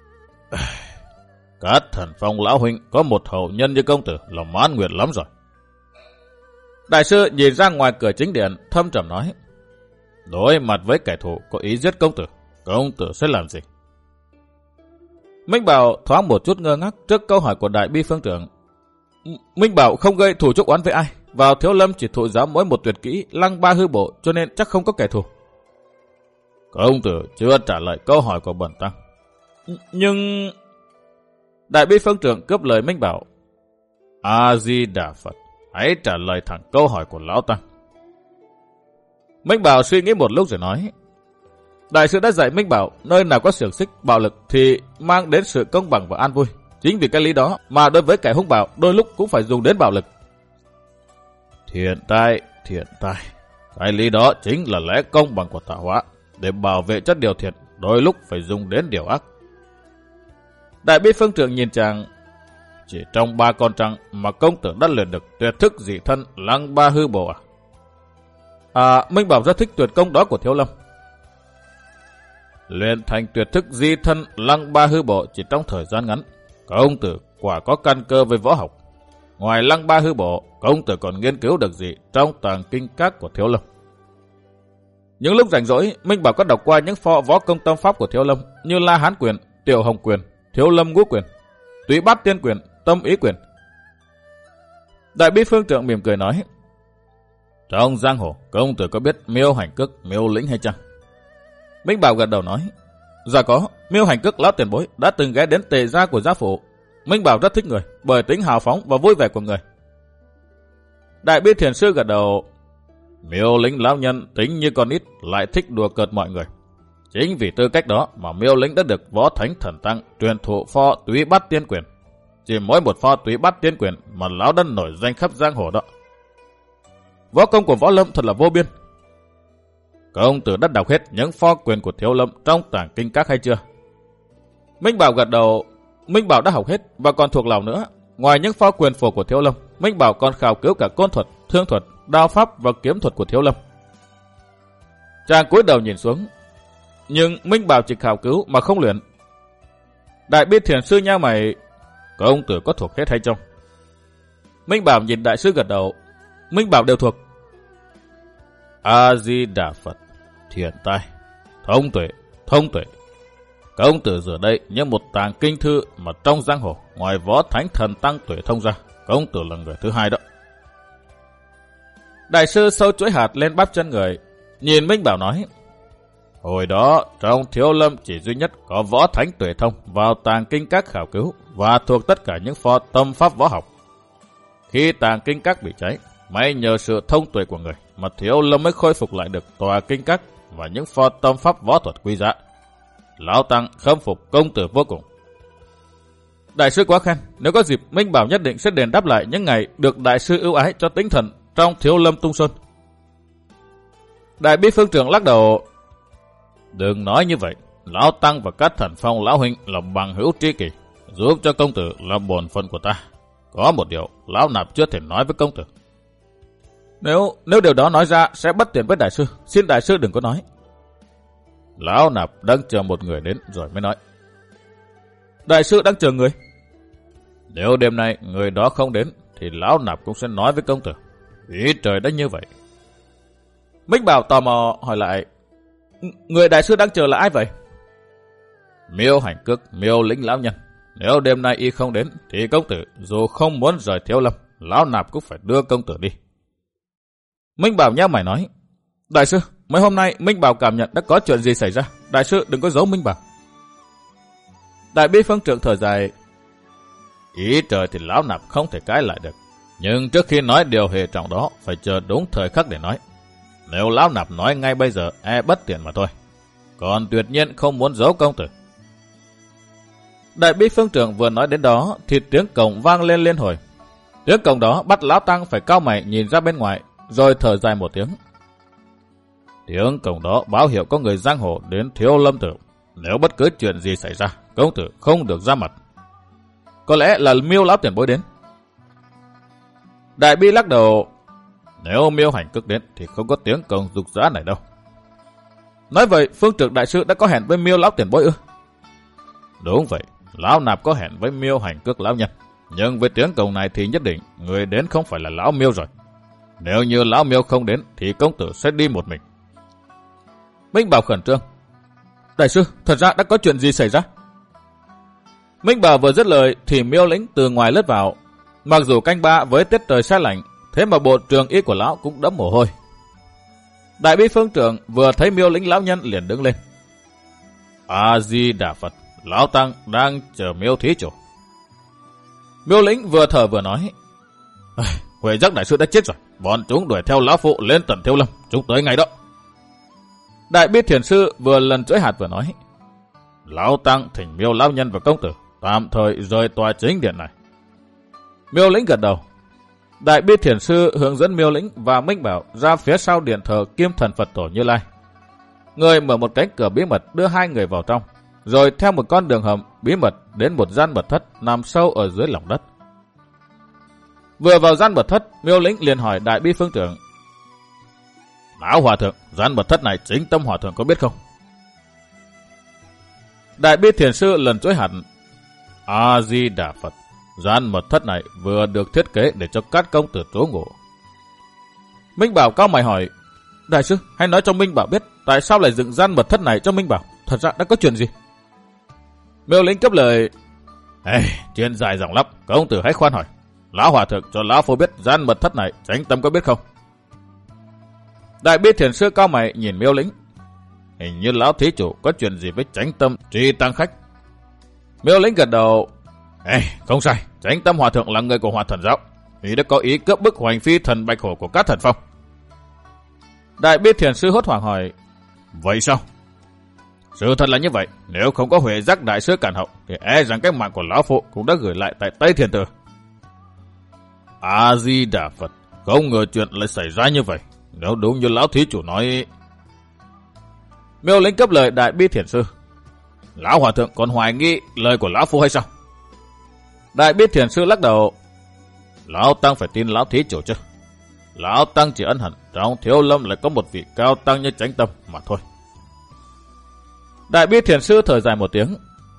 Các thần phong lão huynh có một hậu nhân như công tử là mãn nguyện lắm rồi. Đại sư nhìn ra ngoài cửa chính điện thâm trầm nói. Đối mặt với kẻ thù có ý giết công tử sẽ làm gì? Minh Bảo thoáng một chút ngơ ngác trước câu hỏi của Đại Bi Phương trưởng. Minh Bảo không gây thù chuốc oán với ai. Vào Thiếu Lâm chỉ thụ giáo mỗi một tuyệt kỹ Lăng Ba Hư Bộ, cho nên chắc không có kẻ thù. Công tử chưa trả lời câu hỏi của bần tăng. Nhưng... Đại Bi Phương trưởng cướp lời Minh Bảo. A-di-đà Phật, hãy trả lời thẳng câu hỏi của lão tăng. Minh Bảo suy nghĩ một lúc rồi nói. Đại sư đã dạy Minh Bảo, nơi nào có xiềng xích bạo lực thì mang đến sự công bằng và an vui. Chính vì cái lý đó mà đối với kẻ hung bạo đôi lúc cũng phải dùng đến bạo lực. Thiện tai. Cái lý đó chính là lẽ công bằng của tạo hóa. Để bảo vệ cho điều thiện, đôi lúc phải dùng đến điều ác. Đại Bi Phương trưởng nhìn chàng. Chỉ trong 3 con trăng mà công tử đã luyện được tuyệt thức dị thân Lăng Ba Hư Bộ à? Minh Bảo rất thích tuyệt công đó của Thiếu Lâm. Luyện thành tuyệt thức di thân Lăng Ba Hư Bộ chỉ trong thời gian ngắn. Công tử quả có căn cơ với võ học. Ngoài Lăng Ba Hư Bộ, công tử còn nghiên cứu được gì trong tàng kinh các của Thiếu Lâm. Những lúc rảnh rỗi, Minh Bảo có đọc qua những pho võ công tâm pháp của Thiếu Lâm như La Hán Quyền, Tiểu Hồng Quyền, Thiếu Lâm Ngũ Quyền, Túy Bát Tiên Quyền, Tâm Ý Quyền. Đại Bi Phương trưởng mỉm cười nói. Trong giang hồ, công tử có biết Miêu Hành Cước, Miêu Lĩnh hay chăng? Minh Bảo gật đầu nói. Dạ có, Miêu Hành Cước lão tiền bối đã từng ghé đến tề gia của gia phụ. Minh Bảo rất thích người, bởi tính hào phóng và vui vẻ của người. Đại Bi Thiền Sư gật đầu. Miêu Lĩnh lão nhân tính như con nít, lại thích đùa cợt mọi người. Chính vì tư cách đó mà Miêu Lĩnh đã được Võ Thánh Thần Tăng truyền thụ pho Túy Bát Tiên Quyền. Chỉ mỗi một pho Túy Bát Tiên Quyền mà lão đã nổi danh khắp giang hồ đó. Võ công của Võ Lâm thật là vô biên. Công tử đã đọc hết những pho quyền của Thiếu Lâm trong tàng kinh các hay chưa? Minh Bảo gật đầu. Minh Bảo đã học hết và còn thuộc lòng nữa. Ngoài những pho quyền phổ của Thiếu Lâm, Minh Bảo còn khảo cứu cả côn thuật, thương thuật, đao pháp và kiếm thuật của Thiếu Lâm. Chàng cúi đầu nhìn xuống. Nhưng Minh Bảo chỉ khảo cứu mà không luyện. Đại Bi Thiền Sư nhao mày. Công tử có thuộc hết hay không? Minh Bảo nhìn đại sư gật đầu. Minh Bảo đều thuộc. A-di-đà Phật, thiện tai, thông tuệ. Công tử giờ đây như một tàng kinh thư mà trong giang hồ, ngoài Võ Thánh Thần Tăng tuệ thông ra, công tử là người thứ hai đó. Đại sư sâu chuỗi hạt lên bắp chân người, nhìn Minh Bảo nói. Hồi đó trong Thiếu Lâm chỉ duy nhất có Võ Thánh tuệ thông vào tàng kinh các khảo cứu và thuộc tất cả những pho tâm pháp võ học. Khi tàng kinh các bị cháy, may nhờ sự thông tuệ của người mà Thiếu Lâm mới khôi phục lại được tòa kinh các và những pho tâm pháp võ thuật quý giá. Lão Tăng khâm phục công tử vô cùng. Đại sư quá khen, nếu có dịp Minh Bảo nhất định sẽ đền đáp lại những ngày được đại sư ưu ái cho tinh thần trong Thiếu Lâm tung sơn. Đại Bi Phương trưởng lắc đầu. Đừng nói như vậy, Lão Tăng và các thần phong lão huynh là bằng hữu tri kỷ, giúp cho công tử là bổn phận của ta. Có một điều lão nạp chưa thể nói với công tử. Nếu điều đó nói ra sẽ bất tiện với đại sư, xin đại sư đừng có nói. Lão nạp đang chờ một người đến rồi mới nói. Đại sư đang chờ người? Nếu đêm nay người đó không đến thì lão nạp cũng sẽ nói với công tử. Ý trời đã như vậy. Minh Bảo tò mò hỏi lại, người đại sư đang chờ là ai vậy? Miêu Hành Cước, Miêu Lĩnh lão nhân. Nếu đêm nay y không đến thì công tử dù không muốn rời Thiếu Lâm, lão nạp cũng phải đưa công tử đi. Minh Bảo nhếch mày nói, đại sư, mấy hôm nay Minh Bảo cảm nhận đã có chuyện gì xảy ra, đại sư đừng có giấu Minh Bảo. Đại Bi Phương Trượng thở dài, ý trời thì lão nạp không thể cãi lại được. Nhưng trước khi nói điều hệ trọng đó, phải chờ đúng thời khắc để nói. Nếu lão nạp nói ngay bây giờ, bất tiện mà thôi. Còn tuyệt nhiên không muốn giấu công tử. Đại Bi Phương Trượng vừa nói đến đó, thì tiếng cổng vang lên liên hồi. Tiếng cổng đó bắt lão Tăng phải cau mày nhìn ra bên ngoài, rồi thở dài một tiếng. Tiếng cổng đó báo hiệu có người giang hồ đến Thiếu Lâm Tự. Nếu bất cứ chuyện gì xảy ra, công tử không được ra mặt. Có lẽ là Miêu lão tiền bối đến. Đại Bi lắc đầu, nếu Miêu Hành Cước đến thì không có tiếng cổng rục rã này đâu. Nói vậy, Phương Trượng đại sư đã có hẹn với Miêu lão tiền bối ư? Đúng vậy, lão nạp có hẹn với Miêu Hành Cước lão nhân. Nhưng với tiếng cổng này thì nhất định người đến không phải là lão Miêu rồi. Nếu như lão Miêu không đến thì công tử sẽ đi một mình. Minh Bảo khẩn trương, đại sư, thật ra đã có chuyện gì xảy ra? Minh Bảo vừa dứt lời thì Miêu Lĩnh từ ngoài lướt vào. Mặc dù canh ba với tiết trời se lạnh, thế mà bộ trường y của lão cũng đẫm mồ hôi. Đại Bi Phương Trượng vừa thấy Miêu Lĩnh lão nhân liền đứng lên. A Di Đà Phật, lão Tăng đang chờ Miêu thí chủ. Miêu Lĩnh vừa thở vừa nói, Huệ Giác đại sư đã chết rồi, bọn chúng đuổi theo lão phụ lên tận Thiếu Lâm, chúng tới ngay đó. Đại Bi Thiền sư vừa lần chuỗi hạt vừa nói, lão Tăng thỉnh Miêu lão nhân và công tử tạm thời rời tòa chính điện này. Miêu Lĩnh gật đầu. Đại Bi Thiền sư hướng dẫn Miêu Lĩnh và Minh Bảo ra phía sau điện thờ Kim Thần Phật Tổ Như Lai. Người mở một cánh cửa bí mật đưa hai người vào trong, rồi theo một con đường hầm bí mật đến một gian mật thất nằm sâu ở dưới lòng đất. Vừa vào gian mật thất, Miêu Lĩnh liền hỏi Đại Bi Phương Trượng, lão hòa thượng, gian mật thất này chính tâm hòa thượng có biết không? Đại Bi Thiền sư lần chuỗi hẳn, A Di Đà Phật, gian mật thất này vừa được thiết kế để cho các công tử trú ngụ. Minh Bảo cau mày hỏi, đại sư, hãy nói cho Minh Bảo biết tại sao lại dựng gian mật thất này cho Minh Bảo, thật ra đã có chuyện gì? Miêu Lĩnh cấp lời, chuyện dài dòng lắm, công tử hãy khoan hỏi. Lão hòa thượng cho lão phu biết gian mật thất này Chánh Tâm có biết không? Đại Bi Thiền sư cau mày nhìn Miêu Lĩnh, hình như lão thí chủ có chuyện gì với Chánh Tâm Tri Tăng Khách. Miêu Lĩnh gật đầu, không sai, Chánh Tâm hòa thượng là người của Hòa Thần giáo, vì đã có ý cướp bức Hoành Phi thần Bạch Hổ của các thần phong. Đại Bi Thiền sư hốt hoảng hỏi, vậy sao? Sự thật là như vậy, nếu không có Huệ Giác đại sư cản hậu thì rằng cái mạng của lão phụ cũng đã gửi lại tại Tây Thiền Tử. A Di Đà Phật, không ngờ chuyện lại xảy ra như vậy. Nếu đúng như lão thí chủ nói. Miêu Lĩnh cấp lời Đại Bi Thiền sư, lão hòa thượng còn hoài nghi lời của lão phu hay sao? Đại Bi Thiền sư lắc đầu, lão Tăng phải tin lão thí chủ chứ. Lão Tăng chỉ ân hận trong Thiếu Lâm lại có một vị cao tăng như Chánh Tâm mà thôi. Đại Bi Thiền sư thở dài một tiếng,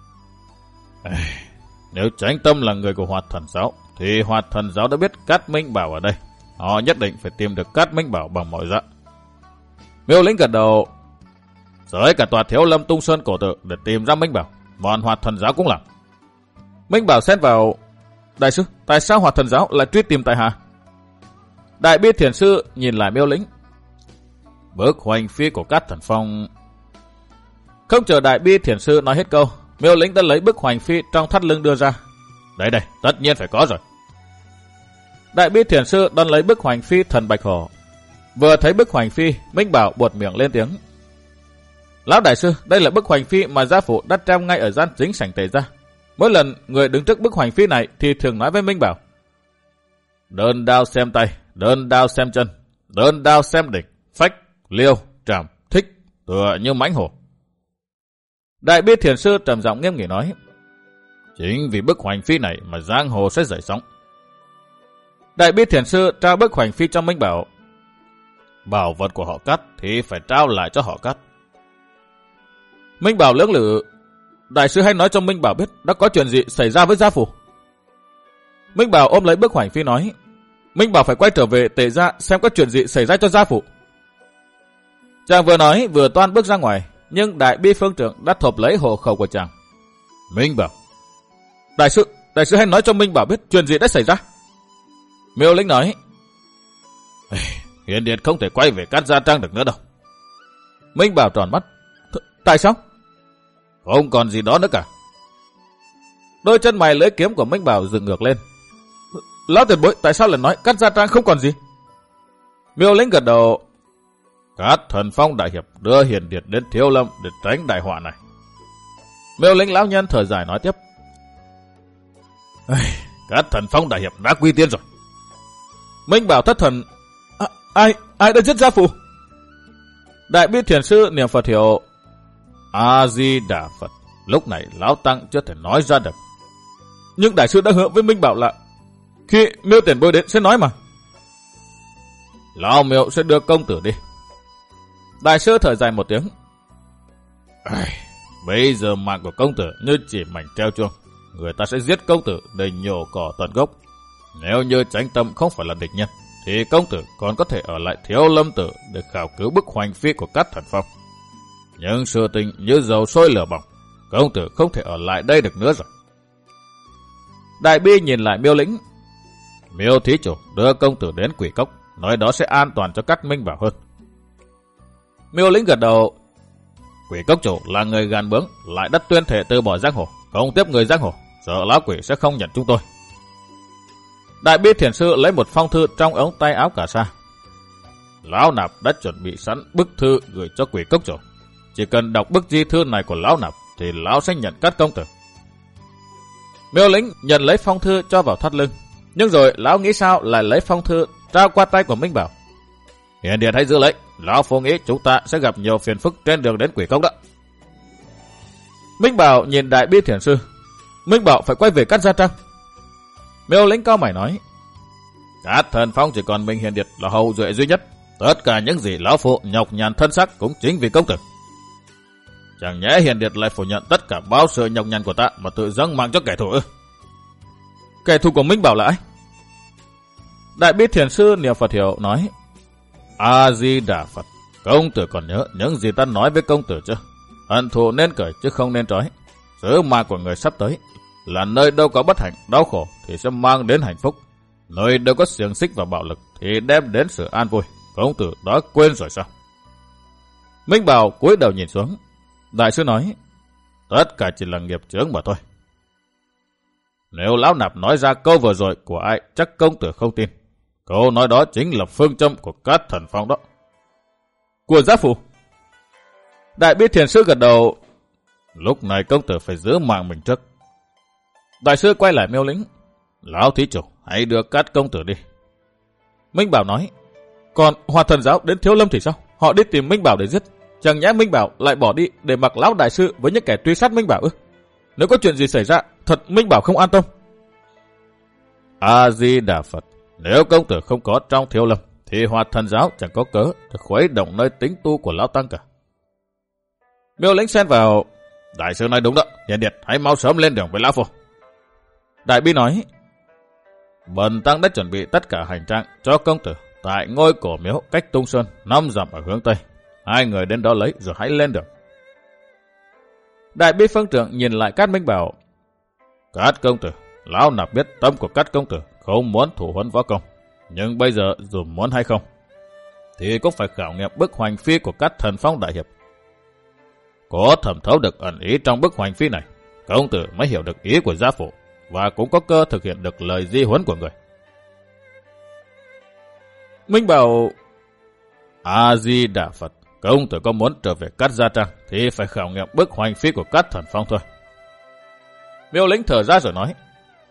nếu Chánh Tâm là người của Hoạt Thần giáo thì Hoạt Thần giáo đã biết Cát Minh Bảo ở đây. Họ nhất định phải tìm được Cát Minh Bảo bằng mọi giá. Miêu Lĩnh gật đầu, Giới cả tòa Thiếu Lâm tung sơn cổ tự để tìm ra Minh Bảo, bọn Hoạt Thần giáo cũng làm. Minh Bảo xen vào, đại sư, tại sao Hoạt Thần giáo lại truy tìm tại hạ? Đại Bi Thiền sư nhìn lại Miêu Lĩnh, bức Hoành Phi của các thần phong. Không chờ Đại Bi Thiền sư nói hết câu, Miêu Lĩnh đã lấy bức Hoành Phi trong thắt lưng đưa ra. Đây, tất nhiên phải có rồi. Đại Bi Thiền sư đón lấy bức Hoành Phi thần Bạch Hổ. Vừa thấy bức Hoành Phi, Minh Bảo buột miệng lên tiếng, lão đại sư, đây là bức Hoành Phi mà gia phụ đã treo ngay ở gian chính sảnh Tề gia. Mỗi lần người đứng trước bức Hoành Phi này thì thường nói với Minh Bảo, đơn đao xem tay, đơn đao xem chân, đơn đao xem địch, phách, liêu, trảm, thích, tựa như mãnh hổ. Đại bi thiền sư trầm giọng nghiêm nghị nói. Chính vì bức hoành phi này mà giang hồ sẽ dậy sóng. Đại bi thiền sư trao bức hoành phi cho Minh Bảo. Bảo vật của họ Cát thì phải trao lại cho họ Cát. Minh Bảo lưỡng lự. Đại sư hãy nói cho Minh Bảo biết đã có chuyện gì xảy ra với gia phủ. Minh Bảo ôm lấy bức hoành phi nói. Minh Bảo phải quay trở về Tề gia xem có chuyện gì xảy ra cho gia phủ. Chàng vừa nói vừa toan bước ra ngoài, nhưng đại bi phương trưởng đã thộp lấy hộ khẩu của chàng. Minh Bảo. Đại sư hãy nói cho Minh Bảo biết chuyện gì đã xảy ra. Miêu Lĩnh nói. Hiền Điệt không thể quay về Cát Gia Trang được nữa đâu. Minh Bảo tròn mắt. Tại sao? Không còn gì đó nữa cả. Đôi chân mày lưỡi kiếm của Minh Bảo dựng ngược lên. Lão tiền bối, tại sao lại nói Cát Gia Trang không còn gì? Miêu Lĩnh gật đầu. Cát Thần Phong đại hiệp đưa Hiền Điệt đến Thiếu Lâm để tránh đại họa này. Miêu Lĩnh lão nhân thở dài nói tiếp. Cát Thần Phong đại hiệp đã quy tiên rồi. Minh Bảo thất thần. Ai đã giết gia phụ? Đại bi thiền sư niệm Phật hiệu. A Di Đà Phật. Lúc này lão tăng chưa thể nói ra được. Nhưng đại sư đã hứa với Minh Bảo là khi Miêu tiền bối đến sẽ nói mà. Lão Miêu sẽ đưa công tử đi. Đại sư thở dài một tiếng. Bây giờ mạng của công tử như chỉ mảnh treo chuông. Người ta sẽ giết công tử để nhổ cỏ tận gốc. Nếu như Chánh Tâm không phải là địch nhân, thì công tử còn có thể ở lại Thiếu Lâm Tử để khảo cứu bức hoành phi của Cát Thần Phong. Nhưng sự tình như dầu sôi lửa bỏng, công tử không thể ở lại đây được nữa rồi. Đại bi nhìn lại Miêu Lĩnh. Miêu thí chủ đưa công tử đến Quỷ Cốc, nói đó sẽ an toàn cho các Minh Bảo hơn. Miêu Lĩnh gật đầu. Quỷ Cốc chủ là người gan bướng, lại đất tuyên thể từ bỏ giang hồ, không tiếp người giang hồ, sợ lão quỷ sẽ không nhận chúng tôi. Đại bi thiền sư lấy một phong thư trong ống tay áo cà sa. Lão Nạp đã chuẩn bị sẵn bức thư gửi cho Quỷ Cốc chủ. Chỉ cần đọc bức di thư này của Lão Nạp thì lão sẽ nhận Cát công tử. Miêu Lĩnh nhận lấy phong thư cho vào thắt lưng, nhưng rồi lão nghĩ sao lại lấy phong thư trao qua tay của Minh Bảo. Hiền Điệt hãy giữ lấy, lão phu nghĩ chúng ta sẽ gặp nhiều phiền phức trên đường đến Quỷ Cốc đó. Minh Bảo nhìn đại bi thiền sư. Minh Bảo phải quay về Cát Gia Trang. Miêu Lĩnh cao mày nói. Cát Thần Phong chỉ còn mình Hiền Điệt là hậu duệ duy nhất. Tất cả những gì lão phu nhọc nhằn thân xác cũng chính vì công tử. Chẳng nhẽ Hiền Điệt lại phủ nhận tất cả bao sự nhọc nhằn của ta mà tự dâng mạng cho kẻ thù ư? Kẻ thù của Minh Bảo là ai? Đại bi thiền sư niệm Phật hiệu nói. A Di Đà Phật. Công tử còn nhớ những gì ta nói với công tử chứ? Hận thù nên cởi chứ không nên trói. Sứ mạng của người sắp tới là nơi đâu có bất hạnh, đau khổ thì sẽ mang đến hạnh phúc. Nơi đâu có xiềng xích và bạo lực thì đem đến sự an vui. Công tử đã quên rồi sao? Minh Bảo cúi đầu nhìn xuống. Đại sư nói. Tất cả chỉ là nghiệp chướng mà thôi. Nếu Lão Nạp nói ra câu vừa rồi của ai chắc công tử không tin. Câu nói đó chính là phương châm của Cát Thần Phong đó. Của gia phủ. Đại bi thiền sư gật đầu. Lúc này công tử phải giữ mạng mình trước. Đại sư quay lại Miêu Lĩnh. Lão thí chủ hãy đưa Cát công tử đi. Minh Bảo nói. Còn Hòa Thần giáo đến Thiếu Lâm thì sao? Họ đi tìm Minh Bảo để giết. Chẳng nhẽ Minh Bảo lại bỏ đi để mặc lão đại sư với những kẻ truy sát Minh Bảo ư? Nếu có chuyện gì xảy ra, thật Minh Bảo không an tâm. A Di Đà Phật. Nếu công tử không có trong Thiếu Lâm thì Hòa Thần giáo chẳng có cớ để khuấy động nơi tính tu của lão tăng cả. Miêu Lĩnh xen vào. Đại sư nói đúng đó. Hiền Điệt hãy mau sớm lên đường với lão phu. Đại bi nói. Bần tăng đã chuẩn bị tất cả hành trang cho công tử tại ngôi cổ miếu cách Tung Sơn 5 dặm ở hướng Tây. Hai người đến đó lấy rồi hãy lên đường. Đại bi phương trưởng nhìn lại Cát Minh Bảo. Cát công tử, Lão Nạp biết tâm của Cát công tử không muốn thủ huấn võ công. Nhưng bây giờ dù muốn hay không thì cũng phải khảo nghiệm bức hoành phi của Cát Thần Phong đại hiệp. Có thẩm thấu được ẩn ý trong bức hoành phi này, công tử mới hiểu được ý của gia phụ và cũng có cơ thực hiện được lời di huấn của người. Minh Bảo. A Di Đà Phật. Công tử có muốn trở về Cát Gia Trang thì phải khảo nghiệm bức hoành phi của Cát Thần Phong thôi. Miêu Lĩnh thở ra rồi nói.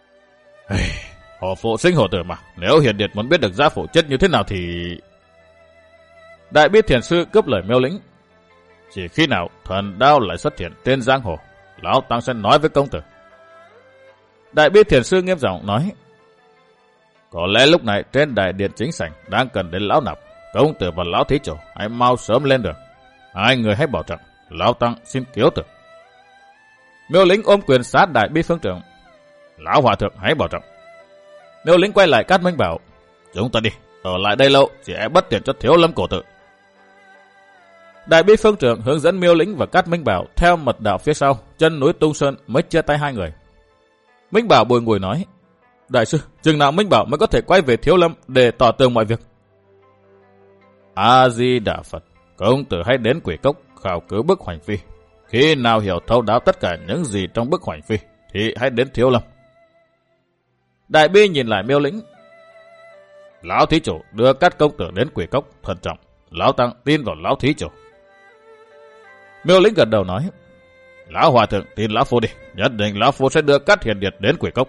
Họ phụ sinh hổ tử mà. Nếu Hiền Điệt muốn biết được gia phụ chết như thế nào thì... Đại bi thiền sư cướp lời Miêu Lĩnh. Chỉ khi nào thần đao lại xuất hiện trên giang hồ, lão tăng sẽ nói với công tử. Đại bi thiền sư nghiêm giọng nói, có lẽ lúc này trên đại điện chính sảnh đang cần đến lão nạp. Công tử và lão thí chủ hãy mau sớm lên đường. Hai người hãy bảo trọng. Lão tăng xin kiếu tử. Miêu Lĩnh ôm quyền sát đại bi phương trưởng. Lão hòa thượng hãy bảo trọng. Miêu Lĩnh quay lại Cát Minh bảo, chúng ta đi, ở lại đây lâu chỉ e bất tiện cho Thiếu Lâm cổ tự. Đại bi phương trưởng hướng dẫn Miêu Lĩnh và Cát Minh Bảo theo mật đạo phía sau chân núi Tung Sơn mới chia tay hai người. Minh Bảo bồi ngồi nói, đại sư, chừng nào Minh Bảo mới có thể quay về Thiếu Lâm để tỏ tường mọi việc? A Di Đà Phật, công tử hãy đến Quỷ Cốc khảo cứu bức Hoành Phi. Khi nào hiểu thấu đáo tất cả những gì trong bức Hoành Phi thì hãy đến Thiếu Lâm. Đại bi nhìn lại Miêu Lĩnh. Lão thí chủ đưa các công tử đến Quỷ Cốc thận trọng. Lão tăng tin vào lão thí chủ. Miêu Lĩnh gật đầu nói, lão hòa thượng tin lão phu đi, nhất định lão phu sẽ đưa các hiền điệt đến Quỷ Cốc.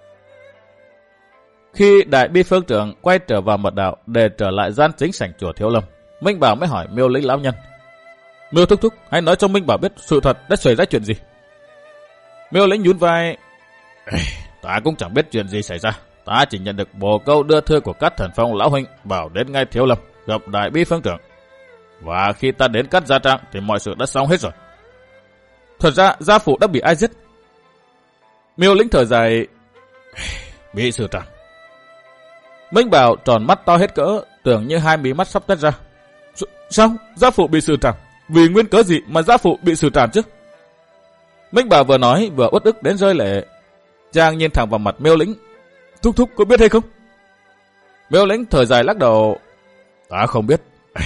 Khi đại bi phương trưởng quay trở vào mật đạo để trở lại gian chính sảnh chùa Thiếu Lâm, Minh Bảo mới hỏi Miêu Lĩnh lão nhân, Miêu thúc thúc, hãy nói cho Minh Bảo biết sự thật đã xảy ra chuyện gì. Miêu Lĩnh nhún vai, ta cũng chẳng biết chuyện gì xảy ra. Ta chỉ nhận được bồ câu đưa thư của Cát Thần Phong lão huynh bảo đến ngay Thiếu Lâm gặp đại bi phương trưởng. Và khi ta đến Cát Gia Trang thì mọi sự đã xong hết rồi. Thật ra gia phụ đã bị ai giết? Miêu Lĩnh thở dài, bị xử trảm. Minh Bảo tròn mắt to hết cỡ, tưởng như hai mí mắt sắp tách ra. Sao? Gia phụ bị xử trảm? Vì nguyên cớ gì mà gia phụ bị xử trảm chứ? Minh Bảo vừa nói vừa uất ức đến rơi lệ. Chàng nhìn thẳng vào mặt Miêu Lĩnh. Thúc thúc có biết hay không? Miêu Lĩnh thở dài lắc đầu. Ta không biết.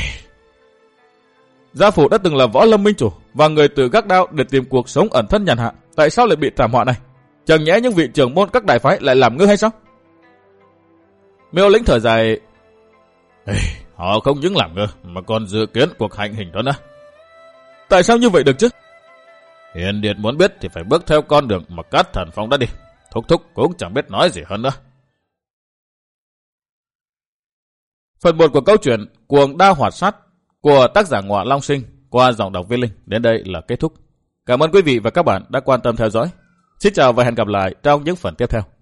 Gia phụ đã từng là võ lâm minh chủ và người từ gác đao để tìm cuộc sống ẩn thân nhàn hạ. Tại sao lại bị thảm họa này? Chẳng nhẽ những vị trưởng môn các đại phái lại làm ngơ hay sao? Miêu Lĩnh thở dài. Họ không những làm ngơ mà còn dự kiến cuộc hành hình đó nữa. Tại sao như vậy được chứ? Hiền điệt muốn biết thì phải bước theo con đường mà Cát Thần Phong đã đi. Thúc thúc cũng chẳng biết nói gì hơn nữa. Phần 1 của câu chuyện Cuồng Đao Hoạt Sát của tác giả Ngọa Long Sinh qua giọng đọc Viên Linh đến đây là kết thúc. Cảm ơn quý vị và các bạn đã quan tâm theo dõi. Xin chào và hẹn gặp lại trong những phần tiếp theo.